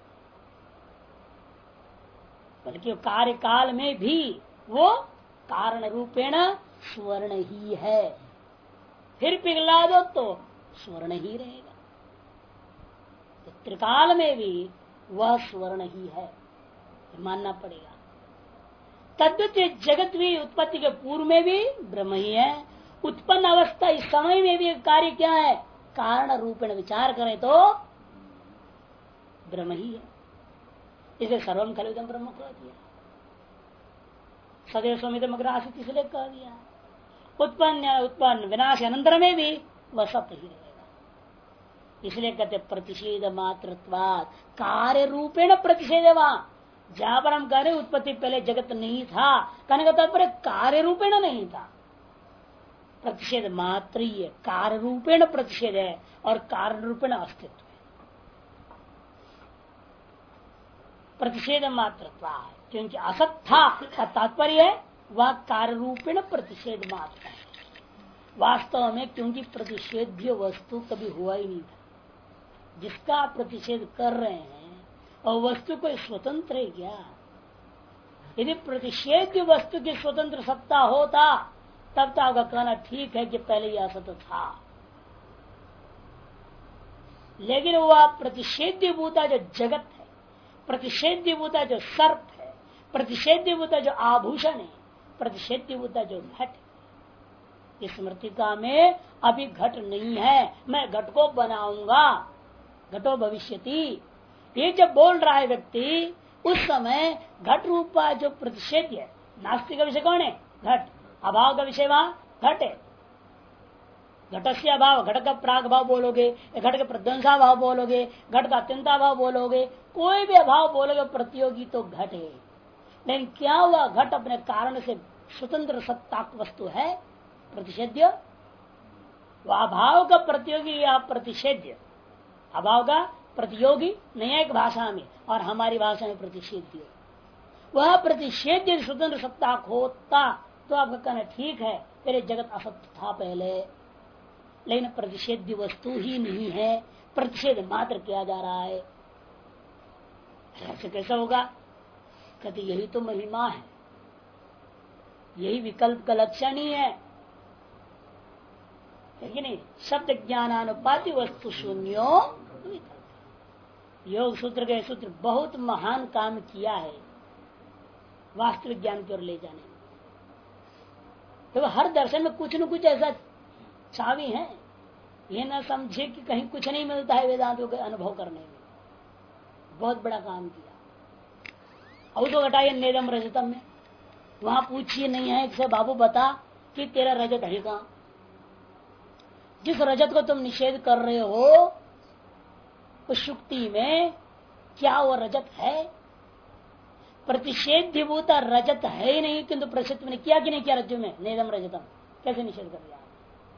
बल्कि कार्यकाल में भी वो कारण रूपेण स्वर्ण ही है। फिर पिघला दो तो स्वर्ण ही रहेगा। तो त्रिकाल में भी वह स्वर्ण ही है, मानना पड़ेगा। तद्वत जगत भी उत्पत्ति के पूर्व में भी ब्रह्म ही है। उत्पन्न अवस्था इस समय में भी कार्य क्या है? कारण रूपेण विचार करें तो ब्रह्म ही है। इसे सर्वम खलुदम ब्रह्म कह दिया। सदैव स्वमितम अग्र आसीत् इसलिए कह दिया। उत्पन्न विनाश अनंतर में भी वह सत्य ही रहेगा। इसलिए कहते प्रतिषेध मात्रत्वात्, कार्य रूपेण प्रतिषेध। वहां जहां पर हम कह रहे उत्पत्ति पहले जगत नहीं था, कहने का तात्पर्य कार्य रूपेण नहीं था, प्रतिषेध मात्र ही है। कार्य रूपेण प्रतिषेध है और कारण रूपेण अस्तित्व है। प्रतिषेध मात्रत्वात्, क्योंकि असत था का तात्पर्य है वह कार्य रूपेण प्रतिषेध मात्र है। वास्तव में क्योंकि प्रतिषेध्य वस्तु कभी हुआ ही नहीं था। जिसका आप प्रतिषेध कर रहे हैं और वस्तु कोई स्वतंत्र है क्या? यदि प्रतिषेध्य वस्तु की स्वतंत्र सत्ता होता तब तो आपका कहना ठीक है कि पहले यह असत था। लेकिन वह प्रतिषेध्य भूता जो जगत है, प्रतिषेध्य भूता जो सर्प है, प्रतिषेध्य भूता जो आभूषण है, प्रतिषेध्य भूता जो घट है, इस मृतिका में अभी घट नहीं है। मैं घट को बनाऊंगा, घटो भविष्यति, ये जब बोल रहा है व्यक्ति, उस समय घट रूपा जो प्रतिषेध्य है, नास्तिक का विषय कौन है? घट। अभाव का विषय वहां घट है। घट से अभाव, घट का प्राग भाव बोलोगे, घट का प्रध्वंसा भाव बोलोगे, घट का अत्यंता भाव बोलोगे, कोई भी अभाव बोलोगे, प्रतियोगी तो घट है। लेकिन क्या हुआ? घट अपने कारण से स्वतंत्र सत्ताक वस्तु है, प्रतिषेध्य। वह अभाव का प्रतियोगी या प्रतिषेध्य, अभाव का प्रतियोगी न्यायिक भाषा में और हमारी भाषा में प्रतिषेध्य। वह प्रतिषेध्य स्वतंत्र सत्ताक होता तो आपका कहना ठीक है, पहले जगत असत्य था पहले, लेकिन प्रतिषेध्य वस्तु ही नहीं है, प्रतिषेध मात्र किया जा रहा है। ऐसे कैसा होगा? कहते यही तो महिमा है, यही विकल्प का लक्षण ही है कि नहीं? शब्द ज्ञानानुपाति वस्तु शून्यो विकल्प। योग सूत्र के सूत्र बहुत महान काम किया है वास्तविक ज्ञान की ओर ले जाने में। तो हर दर्शन में कुछ न कुछ ऐसा चावी है, ये न समझे कि कहीं कुछ नहीं मिलता है वेदांतों के अनुभव करने में। बहुत बड़ा काम किया। अब तो घटाइए नेदम रजतम में, वहां पूछिए नहीं है कि बाबू बता कि तेरा रजत है कहां? जिस रजत को तुम निषेध कर रहे हो उस शुक्ति में क्या वो रजत है? प्रतिषेधभूत रजत है ही नहीं, किंतु प्रसिद्ध ने किया कि नहीं किया रज्जु में नेदम रजतम, कैसे निषेध कर दिया?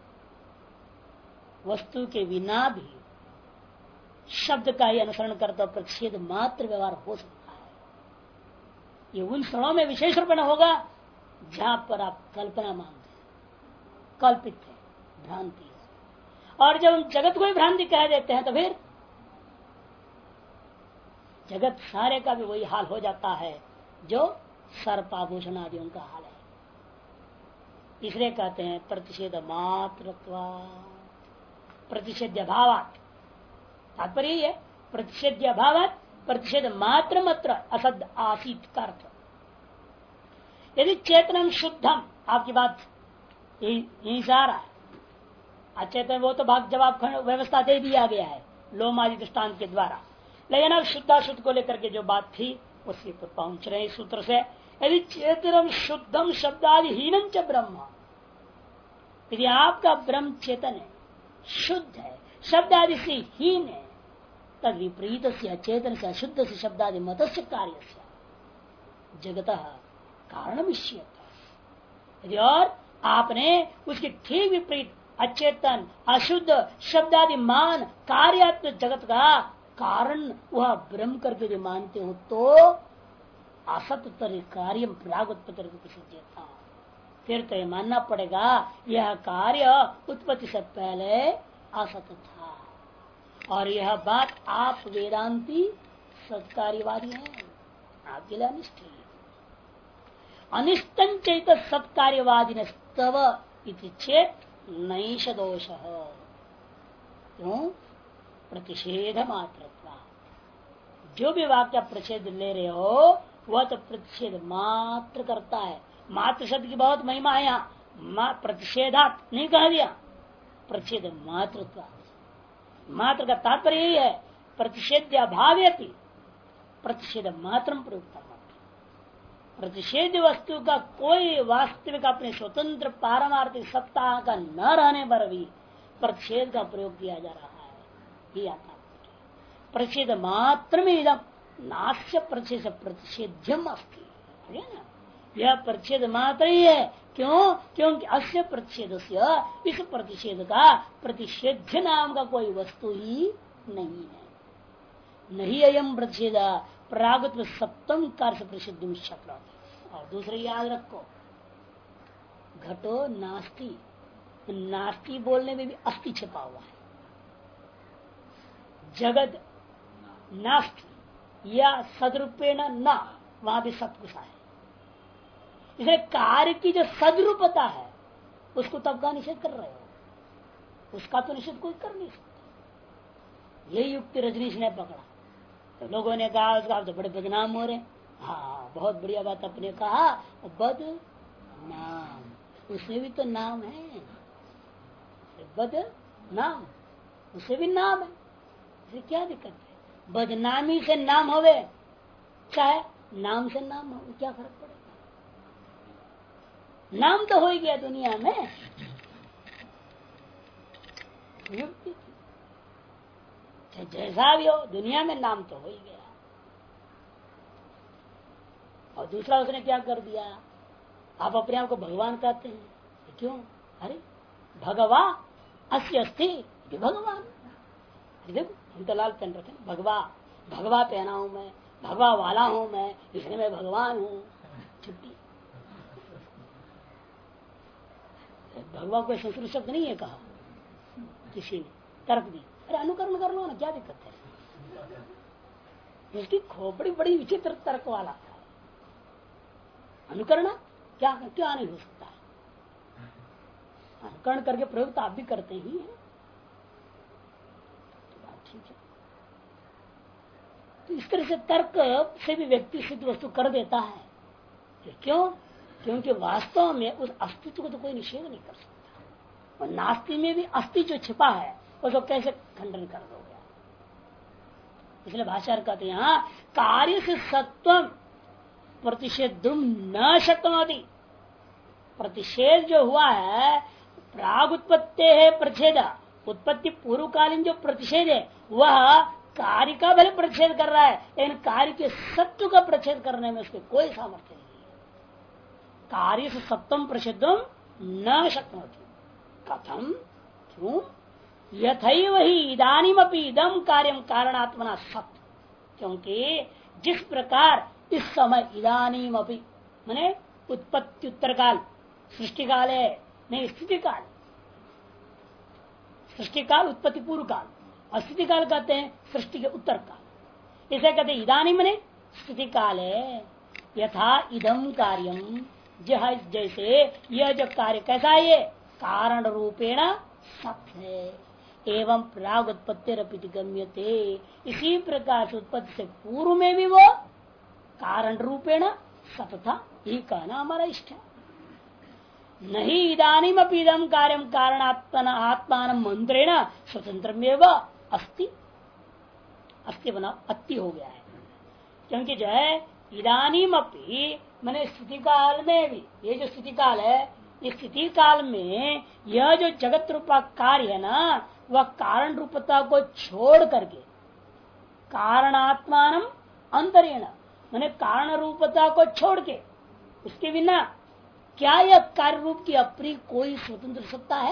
वस्तु के बिना भी शब्द का ही अनुसरण करता प्रतिषेध मात्र व्यवहार हो सकता है। ये उन क्षणों में विशेष रूप में होगा जहां पर आप कल्पना मानते हैं, कल्पित है, भ्रांति है। और जब हम जगत को ही भ्रांति कह देते हैं तो फिर जगत सारे का भी वही हाल हो जाता है जो सर्पाभूषण आदि उनका हाल है। तीसरे कहते हैं प्रतिषेध मात्रत्वा, प्रतिषेध अभावात, तात्पर्य है प्रतिषेध अभावात प्रतिषेध मात्र मात्र असद आसीत का अर्थ। यदि चेतनम शुद्धम, आपकी बात यही से आ रहा है, अचेतन वो तो भाग जवाब व्यवस्था दे दिया गया है लोमादि दृष्टांत के द्वारा, लेकिन अब शुद्धाशुद्ध को लेकर के जो बात थी उसी पर पहुंच रहे इस सूत्र से। यदि चेतनम शुद्धम शब्दादि हीनम च ब्रह्म, यदि आपका ब्रह्म चेतन है, शुद्ध है, शब्द आदि से हीन है, तद विपरीत से अचेतन से अशुद्ध से शब्दादि मतस्य कार्य से जगत कारण यदि और आपने उसकी ठीक विपरीत अचेतन अशुद्ध शब्दादि मान कार्यात्मक जगत का कारण वह ब्रह्म करके यदि मानते हो तो असत्तर कार्य प्रागुत्पत्ति प्रसिद्धता, फिर तो ये मानना पड़ेगा यह कार्य उत्पत्ति से पहले असत था। और यह बात आप वेदांती सत्कार्यवादी हैं, आपके लिए अनिष्ट है। अनिष्टं चैत सत्कार्यवादी स्तव इति चेत नैष दोष, क्यों? प्रतिषेध मात्र, जो भी वाक्य प्रतिषेध ले रहे हो वह तो प्रतिषेध मात्र करता है। मात्र शब्द की बहुत महिमा है यहाँ, प्रतिषेधात नहीं कह दिया, प्रतिषेध मात्र। मात्र का तात्पर्य यही है प्रतिषेध अभाव्यति प्रतिषेध मात्र प्रयुक्त। प्रतिषेध वस्तु का कोई वास्तविक अपने स्वतंत्र पारमार्थिक सत्ता का न रहने पर भी प्रतिषेध का प्रयोग किया जा रहा है। ये आता प्रतिषेध मात्र में इदम नास्य प्रतिषेध प्रतिषेध्यम अस्ति, है ना? यह प्रतिषेध मात्र ही है। क्यों? क्योंकि अस्य प्रतिषेध इस प्रतिषेध का प्रतिषेध्य नाम का कोई वस्तु ही नहीं है। नहीं अयम प्रतिषेध प्रागत्व सप्तम कार्य प्रसिद्धि शक्ल। और दूसरे याद रखो, घटो नास्ति, नास्ति बोलने में भी अस्ति छिपा हुआ है। जगत नास्ति या सदरूपेण न, वहां भी सत्कुशा है। इसे कार्य की जो सदरूपता है उसको तब का निषेध कर रहे हो, उसका तो निषेध कोई कर नहीं सकता। ये युक्ति रजनीश ने पकड़ा तो लोगों ने कहा उसका आप तो बड़े बदनाम हो रहे। हाँ, बहुत बढ़िया बात अपने कहा, बद नाम, उसमें भी तो नाम है, बद नाम, उसे भी नाम है, इसे क्या दिक्कत है? बदनामी से नाम होवे चाहे नाम से नाम हो, क्या फर्क पड़ेगा? नाम तो हो ही गया दुनिया में। जैसा भी हो दुनिया में नाम तो हो ही गया। और दूसरा उसने क्या कर दिया, आप अपने आप को भगवान कहते हैं, क्यों? अरे भगवा अस्य अस्ति भगवान, देखो हम तो लाल पहन रखे, भगवा भगवा पहना हूं मैं, भगवा वाला हूं मैं, इसलिए मैं भगवान हूं। छुट्टी, भगवान कोई संस्कृत शब्द नहीं है कहा किसी ने, तर्क दी। अरे अनुकरण कर लो ना, क्या दिक्कत है? उसकी खोपड़ी बड़ी विचित्र तर्क वाला था। अनुकरण क्या क्या नहीं हो सकता है? अनुकरण करके प्रयोग तो आप भी करते ही हैं, ठीक है। तो इस तरह से तर्क से भी व्यक्ति सिद्ध वस्तु कर देता है। क्यों? क्योंकि वास्तव में उस अस्तित्व को तो कोई निषेध नहीं कर सकता, और नास्ति में भी अस्थि जो छिपा है उसको कैसे खंडन कर दोगे? इसलिए भाष्यकार कहते हैं यहाँ कार्य से सत्वम प्रतिषेधुम न शक्नोति। प्रतिषेध जो हुआ है प्राग उत्पत्ति है, प्रतिषेध उत्पत्ति पूर्वकालीन जो प्रतिषेध है वह कार्य का भले प्रच्छेद कर रहा है, लेकिन कार्य के सत्व का प्रच्छेद करने में उसके कोई सामर्थ्य नहीं है। कार्य से सत्वम प्रसिद्धम न शक्नोति। कथम, क्यों? यथैव ही इदानीमपि इदम कार्यम कारणात्मना सत्य। क्योंकि जिस प्रकार इस समय इदानीमपि माने उत्पत्ति उत्तर काल, सृष्टि काल है नहीं, स्थिति काल। सृष्टि काल उत्पत्ति पूर्व काल, और स्थिति काल कहते हैं सृष्टि के उत्तर काल। इसे कहते हैं इदानी मने स्थिति काल है। यथा इदम कार्यम, जैसे यह जो कार्य कैसा है, ये कारण रूपेण सत्य है। एवं प्राग उत्पत्ति गम्यते, इसी प्रकार से उत्पत्ति से पूर्व में भी वो कारण रूपेण सत था, यही कहना हमारा इष्ट है। नहीं इदानीम इदम कार्यम कारणात्मना आत्मान मंत्रेण स्वतंत्र अस्ति, अस्ति बना अति हो गया है। क्योंकि जो है इदानीम अपनी मैंने स्थिति काल में भी, ये जो स्थिति काल है, इस स्थिति काल में यह जो जगत रूपा कार्य है ना, वह कारण रूपता को छोड़ करके कारणात्मान अंतरेण मैंने कारण रूपता को छोड़ के, उसके बिना क्या यह कार्य रूप की अपनी कोई स्वतंत्र सत्ता है?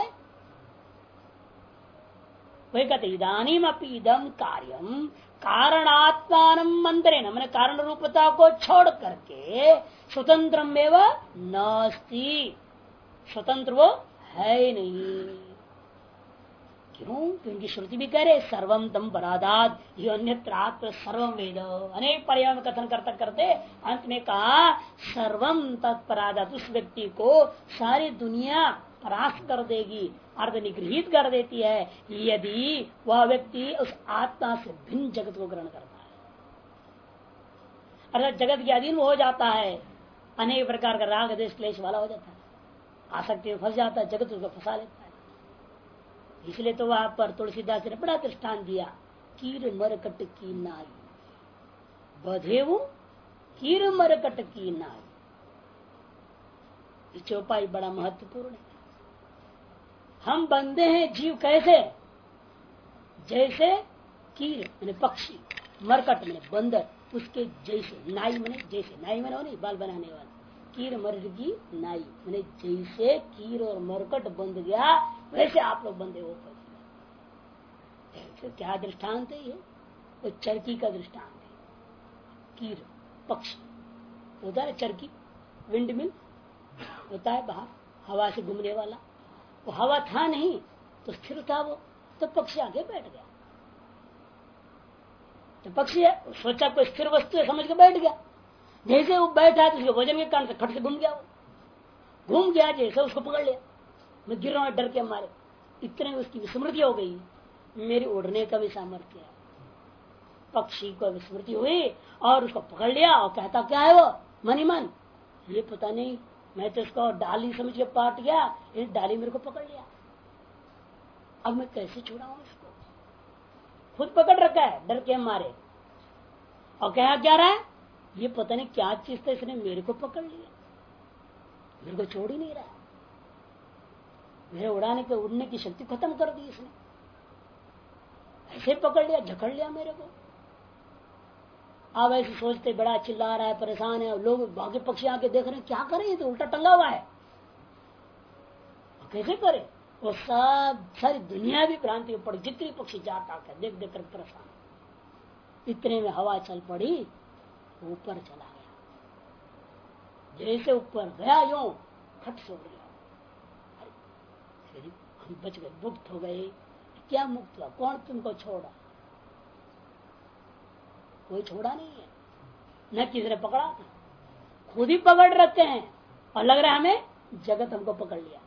वही कहते इदानीम अपि इदम कार्यम कारणात्मान मंत्रेण मैंने कारण रूपता को छोड़ करके स्वतंत्रम एवं नास्ति, स्वतंत्र वो है ही नहीं। क्यों? क्योंकि श्रुति भी कह रहे सर्वम तम पराधात ये अन्यत्र सर्वम वेद। अनेक पर्याय में कथन करते करते अंत में कहा सर्वम तत्पराधात, उस व्यक्ति को सारी दुनिया परास्त कर देगी, अर्ध निगृहित कर देती है, यदि वह व्यक्ति उस आत्मा से भिन्न जगत को ग्रहण करता है, अर्थात जगत के अधीन हो जाता है, अनेक प्रकार का राग देश क्लेश वाला हो जाता है, आसक्ति में फंस जाता है, जगत उसको फंसा लेता है। इसलिए तो वहां पर तुलसीदास ने बड़ा दृष्टांत दिया, कीर मरकट की नाई बधेवु कीर मरकट की नाई। ये चौपाई बड़ा महत्वपूर्ण है। हम बंदे हैं जीव कैसे? जैसे कीर मैंने पक्षी, मरकट मैंने बंदर, उसके जैसे, नाई मैंने जैसे, नाई मैंने हो नहीं बाल बनाने वाला, कीर मरगी नाई मैंने जैसे कीर और मरकट बंध गया वैसे आप लोग बंदे हो। क्या दृष्टांत है ये? वो चरकी का दृष्टांत है। कीर पक्षी होता है, चरकी विंड मिल होता है बाहर हवा से घूमने वाला, वो हवा था नहीं तो स्थिर था वो, तो पक्षी आगे बैठ गया। तो पक्षी है, सोचा कोई स्थिर वस्तु है समझ के बैठ गया। जैसे वो बैठा तो उसके वजन के कारण से खट से घूम गया, वो घूम गया, जैसे उसको पकड़ लिया, मैं गिर रहा हूं डर के मारे, इतने उसकी विस्मृति हो गई, मेरी उड़ने का भी सामर्थ्य है। पक्षी को विस्मृति हुई और उसको पकड़ लिया और कहता क्या है वो मन ही मन, ये पता नहीं, मैं तो इसको डाली समझ के पाट गया, इस डाली मेरे को पकड़ लिया, अब मैं कैसे छुड़ाऊं इसको? खुद पकड़ रखा है डर के मारे, और क्या रहा है, ये पता नहीं क्या चीज था, इसने मेरे को पकड़ लिया, मेरे को छोड़ ही नहीं रहा, मेरे उड़ने की शक्ति खत्म कर दी इसने, ऐसे पकड़ लिया, जकड़ लिया मेरे को। अब ऐसे सोचते बड़ा चिल्ला रहा है, परेशान है, लोग बाकी पक्षी आके देख रहे हैं, क्या करें, ये तो उल्टा टंगा हुआ है, कैसे करे? वो सब सारी दुनिया भी भ्रांति में पड़ी, जितनी पक्षी जाता है देख देख कर परेशान। इतने में हवा चल पड़ी, ऊपर चला गया, जैसे ऊपर गया यूं खट से उड़ गया। हम बच गए, मुक्त हो गए। क्या मुक्त हुआ? कौन तुमको छोड़ा? कोई छोड़ा नहीं है, न किसी ने पकड़ा था, खुद ही पकड़ रखे हैं और लग रहा है हमें जगत हमको पकड़ लिया।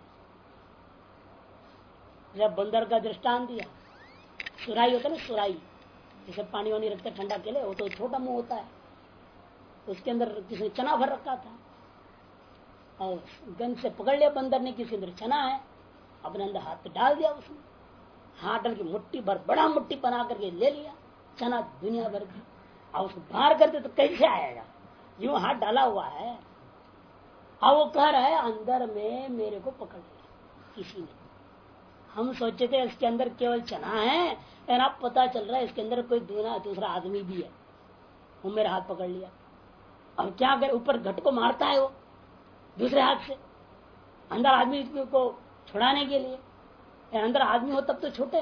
जब बंदर का दृष्टांत दिया, सुराई होता है ना, सुराई जैसे पानी वानी रखते ठंडा के लिए, वो तो छोटा मुंह होता है, उसके अंदर किसी ने चना भर रखा था और गन से पकड़ लिया बंदर ने, किसी अंदर चना है, अपने अंदर हाथ डाल दिया, उसने हाथ डाल के मुट्ठी भर बड़ा मुट्ठी बना करके ले लिया चना दुनिया भर की, और उसको बाहर करते तो कैसे आएगा? यूं हाथ डाला हुआ है, और वो कह रहा है अंदर में मेरे को पकड़ लिया किसी ने, हम सोचे थे इसके अंदर केवल चना है, लेकिन अब पता चल रहा है इसके अंदर कोई दूसरा आदमी भी है। वो मेरा हाथ पकड़ लिया, अब क्या करे, ऊपर घट को मारता है वो दूसरे हाथ से, अंदर आदमी को छुड़ाने के लिए। अंदर आदमी हो तब तो छोटे।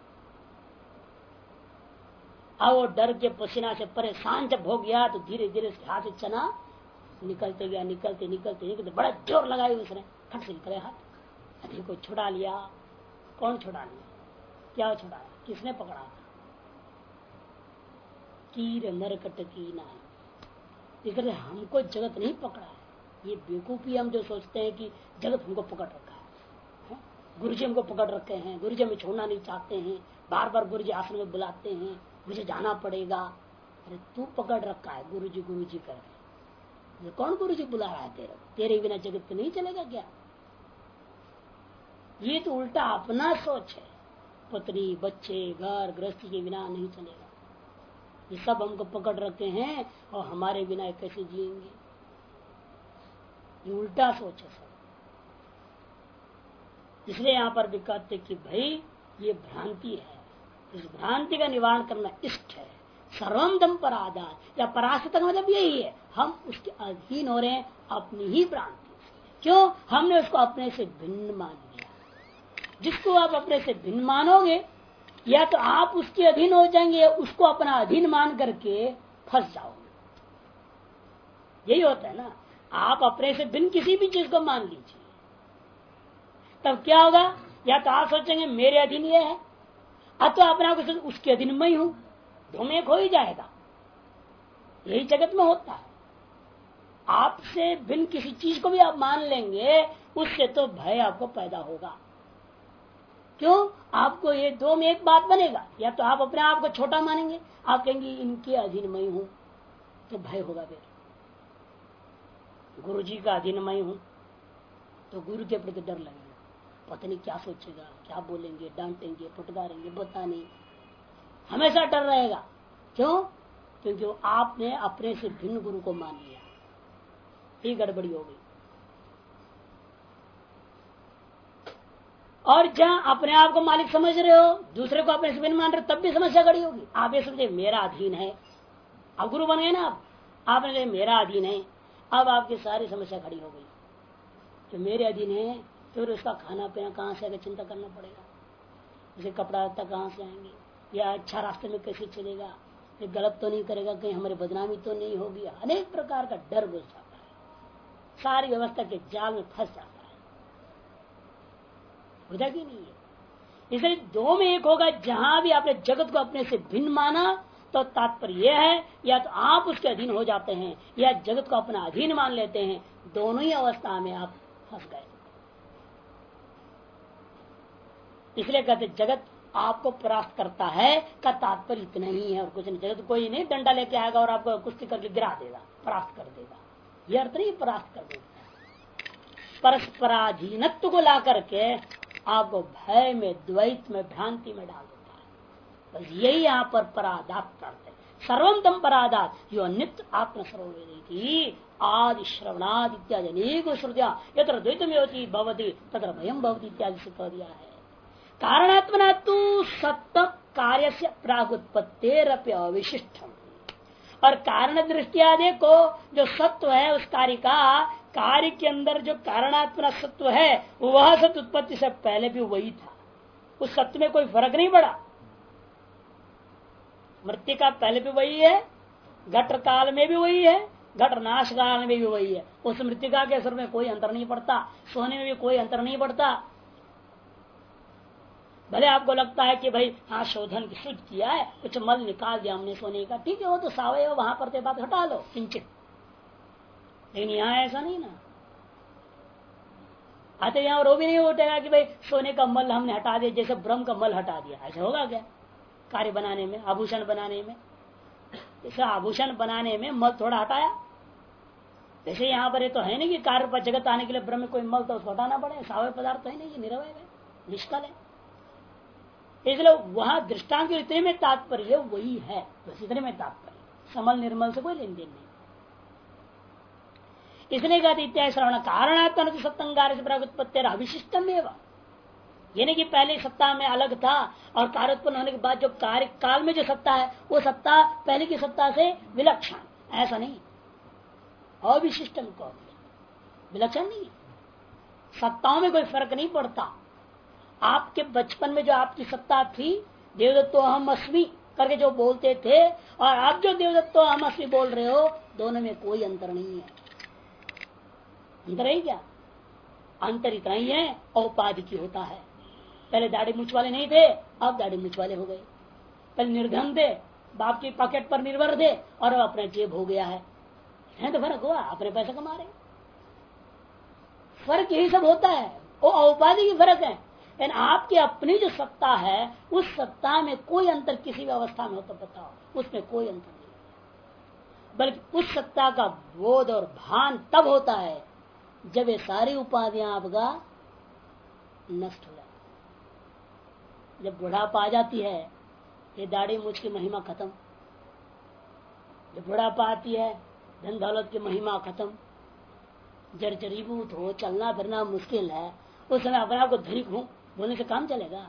अब वो डर के पसीना से परेशान जब हो गया तो धीरे धीरे उसके हाथ से चना निकलते गया, निकलते निकलते निकलते बड़ा जोर लगाई उसने, फट से निकले हाथ। अभी को छुड़ा लिया। कौन छुड़ा लिया? क्या छुड़ाया? किसने पकड़ा था? कीर नरकट की नाई। इसलिए हमको जगत नहीं पकड़ा है। ये बेवकूफी हम जो सोचते हैं कि जगत हमको पकड़ रखा है। गुरु जी हमको पकड़ रखे हैं, गुरु जी हमें छोड़ना नहीं चाहते हैं, बार बार गुरु जी आश्रम में बुलाते हैं, मुझे जाना पड़ेगा। अरे तू पकड़ रखा है गुरु जी कर रहे। कौन गुरु जी बुला रहा है तेरे बिना जगत नहीं चलेगा क्या? ये तो उल्टा अपना सोच है। पत्नी बच्चे घर गृहस्थी के बिना नहीं चलेगा। ये सब हमको पकड़ रखे हैं और हमारे बिना कैसे जिएंगे? ये उल्टा सोच है सब। इसलिए यहाँ पर भी कहते कि भाई ये भ्रांति है, इस भ्रांति का निवारण करना इष्ट है। सर्वम दम पराधान या परास्त का मतलब यही है, हम उसके अधीन हो रहे हैं अपनी ही भ्रांति। क्यों? हमने उसको अपने से भिन्न मान लिया। जिसको आप अपने से भिन्न मानोगे या तो आप उसके अधीन हो जाएंगे या उसको अपना अधीन मान करके फंस जाओगे। यही होता है ना। आप अपने से भिन्न किसी भी चीज को मान लीजिए, तब क्या होगा? या तो आप सोचेंगे मेरे अधीन ये है, अथवा अपने आप उसके अधीन में ही हूं, दो में एक हो ही जाएगा। यही जगत में होता है। आपसे भिन्न किसी चीज को भी आप मान लेंगे, उससे तो भय आपको पैदा होगा। क्यों? आपको ये दो में एक बात बनेगा। या तो आप अपने आप को छोटा मानेंगे, आप कहेंगे इनके अधीन में हूं, तो भय होगा। फिर गुरु जी का अधीन में हूं तो गुरु के प्रति डर लगेगा। पता नहीं क्या सोचेगा, क्या बोलेंगे, डांटेंगे, फटकारेंगे, पता नहीं, हमेशा डर रहेगा। क्यों? क्योंकि आपने अपने से भिन्न गुरु को मान लिया। ये गड़बड़ी हो गई। और जहां अपने आप को मालिक समझ रहे हो, दूसरे को अपने से भिन्न मान रहे हो, तब भी समस्या खड़ी होगी। आप ये समझे मेरा अधीन है, अब गुरु बन गए ना, आपने कहा मेरा अधीन है, अब आपकी सारी समस्या खड़ी हो गई। जो मेरे अधीन है फिर उसका खाना पीना कहाँ से आगे चिंता करना पड़ेगा, उसे कपड़ा तक कहाँ से आएंगे, या अच्छा रास्ते में कैसे चलेगा, ये गलत तो नहीं करेगा, कहीं हमारी बदनामी तो नहीं होगी। अनेक प्रकार का डर घुस जाता है, सारी व्यवस्था के जाल में फंस जाता है। होता कि नहीं है? इसलिए दो में एक होगा। जहां भी आपने जगत को अपने से भिन्न माना तो तात्पर्य यह है या तो आप उसके अधीन हो जाते हैं या जगत को अपना अधीन मान लेते हैं। दोनों ही अवस्था में आप फंस गए। इसलिए कहते जगत आपको परास्त करता है का तात्पर्य इतना ही है और कुछ नहीं। जगत कोई नहीं डंडा लेके आएगा और आपको कुश्ती करके गिरा देगा, परास्त कर देगा। यह अर्थ नहीं परास्त कर देगा। परस्पराधीनत्व को ला करके आपको भय में, द्वैत में, भ्रांति में डाल देता है। बस यही यहाँ पर परादात करते हैं। सर्वम तम परादात जो नित्य आत्म सर्ववेदी आदि श्रवणाद इत्यादि अनेक श्रुतियां यत्र द्वैतम होती भवती तत्र भयम भवती इत्यादि से कह दिया है। कारणात्मना तो सत्य कार्य से प्रागुत्पत्तेरपि अविशिष्टम। और कारण दृष्टिया देखो, जो सत्व है उस कार्य का, कार्य के अंदर जो कारणात्मना सत्व है वह सत्य उत्पत्ति से पहले भी वही था। उस सत्य में कोई फर्क नहीं पड़ा। मृत्यु का पहले भी वही है, घट काल में भी वही है, घट नाश काल में भी वही है। उस मृतिका के असर में कोई अंतर नहीं पड़ता, सोने में भी कोई अंतर नहीं पड़ता। भले आपको लगता है कि भाई हाँ शोधन की शुद्ध किया है, कुछ मल निकाल दिया हमने सोने का, ठीक है, वो तो सावय वहां पर बात हटा लो किंचित, लेकिन यहाँ ऐसा नहीं ना। आते यहाँ वो भी नहीं उठेगा कि भाई सोने का मल हमने हटा दिया, जैसे ब्रह्म का मल हटा दिया। ऐसा होगा क्या? कार्य बनाने में, आभूषण बनाने में, जैसे आभूषण बनाने में मल थोड़ा हटाया, जैसे यहाँ पर ये तो है नहीं कि कार्य पर जगत आने के लिए ब्रह्म में कोई मल तो उसको हटाना पड़े। सावय पदार्थ तो है नहीं, ये निरवय है, निष्कल है। इसलिए वहां दृष्टांत के इतने में तात्पर्य वही है, बस इतने में तात्पर्य, समल निर्मल से कोई लेन देन नहीं। इसलिए कहते इत्यादि श्रवण कारणात्मन सत्संगार से प्रागुत्पत्ति अविशिष्टम एवं। ये नहीं कि पहले सत्ता में अलग था और कार्य उत्पन्न होने के बाद जो कार्य काल में जो सत्ता है वो सत्ता पहले की सत्ता से विलक्षण, ऐसा नहीं। अविशिष्ट विलक्षण नहीं, सत्ताओं में कोई फर्क नहीं पड़ता। आपके बचपन में जो आपकी सत्ता थी, देवदत्तो अहम अस्मि करके जो बोलते थे, और आप जो देवदत्तो अहम अस्मि बोल रहे हो, दोनों में कोई अंतर नहीं है। अंतर है क्या? अंतर इतना ही है, औपाधिक होता है। पहले दाढ़ी मूछ वाले नहीं थे, अब दाढ़ी मूछ वाले हो गए। पहले निर्धन थे, बाप की पॉकेट पर निर्भर थे, और अब अपना जेब हो गया है। तो फर्क हुआ, अपने पैसे कमा रहे। फर्क यही सब होता है, वो औपाधिक फर्क है। लेकिन आपकी अपनी जो सत्ता है, उस सत्ता में कोई अंतर किसी भी अवस्था में हो तो बताओ, उसमें कोई अंतर नहीं। बल्कि उस सत्ता का बोध और भान तब होता है जब ये सारी उपाधियां आपका नष्ट हो जाती। जब बुढ़ापा आ जाती है, ये दाढ़ी मूछ की महिमा खत्म। जब बुढ़ापा आती है, धन दौलत की महिमा खत्म, जर्जरीभूत हो, चलना फिरना मुश्किल है, उस समय अपने आप को धनिक हूं बोलने से काम चलेगा?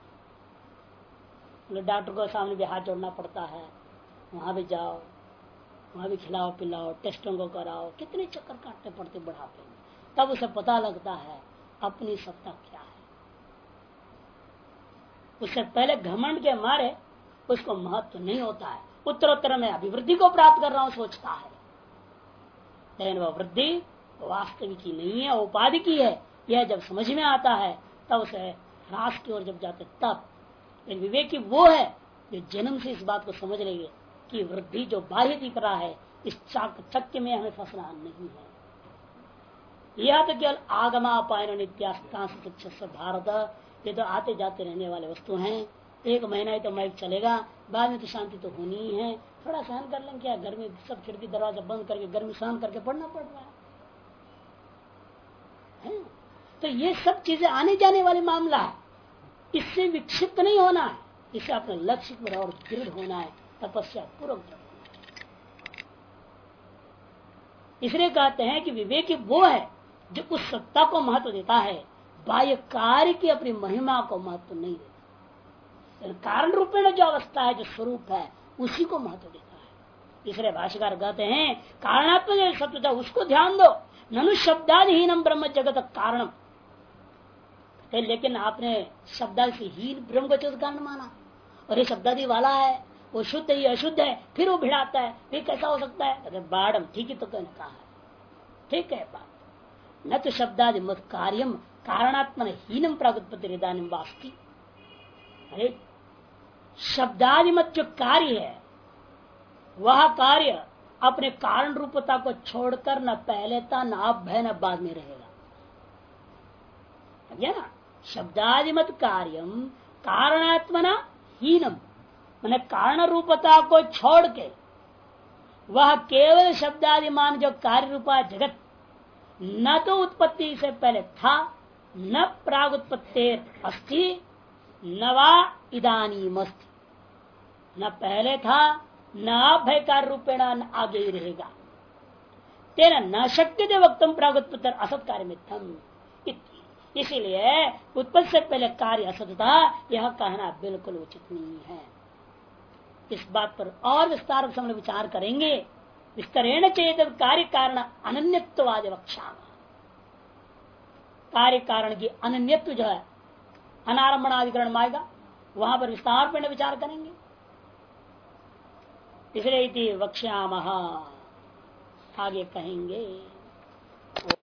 डॉक्टर को सामने भी हाथ जोड़ना पड़ता है, वहां भी जाओ, वहां भी खिलाओ पिलाओ, टेस्टों को कराओ, कितने चक्कर काटने पड़ते बुढ़ापे में। तब उसे पता लगता है अपनी सत्ता क्या है। उससे पहले घमंड के मारे उसको महत्व नहीं होता है। उत्तरोत्तर में अभिवृद्धि को प्राप्त कर रहा हूं सोचता है, लेकिन वह वृद्धि वास्तविक की नहीं है, उपाधि की है। यह जब समझ में आता है तब उसे ह्रास की ओर जब जाते तब। विवेकी वो है जो जन्म से इस बात को समझ लेंगे कि वृद्धि जो बाह्य दिख रहा है, इस चक्र में हमें फंसना नहीं है। यह तो केवल आगमापायन नित्यास्तांस भारत, ये तो आते जाते रहने वाले वस्तु हैं। एक महीना ही तो मैच चलेगा, बाद में तो शांति तो होनी ही है। थोड़ा सहन कर लेंगे, क्या गर्मी सब खिड़की दरवाजा बंद करके गर्मी सहन करके पढ़ना पड़ रहा है। तो ये सब चीजें आने जाने वाले मामला है, इससे विक्षिप्त नहीं होना है, इससे अपने लक्ष्य पर और दृढ़ होना है, तपस्या पूर्वक होना है। इसलिए कहते हैं कि विवेकी वो है जो उस सत्ता को महत्व देता है, बाह्य कार्य की अपनी महिमा को महत्व नहीं देता। कारण रूपेण जो अवस्था है, जो स्वरूप है, उसी को महत्व देता है। इसलिए भाष्यकार कहते हैं कारणात्मक सत्य था उसको ध्यान दो, ननु शब्दादिहीनम ब्रह्म जगत कारणम। लेकिन आपने शब्दादि से हीन ब्रह्म को कारण माना, और ये शब्दादि वाला है, वो शुद्ध है अशुद्ध है, फिर वो भिड़ाता है, फिर कैसा हो सकता है? अरे बाड़म, ठीक ही तो कहने कहा है, ठीक है बात। न तो शब्दादि मत कार्यम कारणात्मन हीनम प्रागुत्पत्ति निदानम वास्ति। अरे शब्दादि मत जो कार्य है, वह कार्य अपने कारण रूपता को छोड़कर न पहले था, न अब है, न बाद में रहेगा। ना शब्दादिमत कार्यम कारणात्मना हीनम, मैंने कारण रूपता को छोड़ के वह केवल शब्दादिमान जो कार्य रूपा जगत न तो उत्पत्ति से पहले था, न प्राग उत्पत्ति अस्ति, न वा इदानीम अस्ति, न पहले था न भय कार्य रूपेण आगे ही रहेगा। तेना न शक्य थे वक्तम प्राग उत्पत्ति असत कार्य मिथ्यम। इसीलिए उत्पत्ति से पहले कार्य असत था, यह कहना बिल्कुल उचित नहीं है। इस बात पर और विस्तार से हम विचार करेंगे। विस्तरेण चेत कार्य कारण अनन्यत्ववाद वक्षा, कार्य कारण की अनन्यत्व जो है अनारंभणाधिकरण में आएगा, वहां पर विस्तार पर विचार करेंगे। इसलिए वक्ष्यामः, आगे कहेंगे।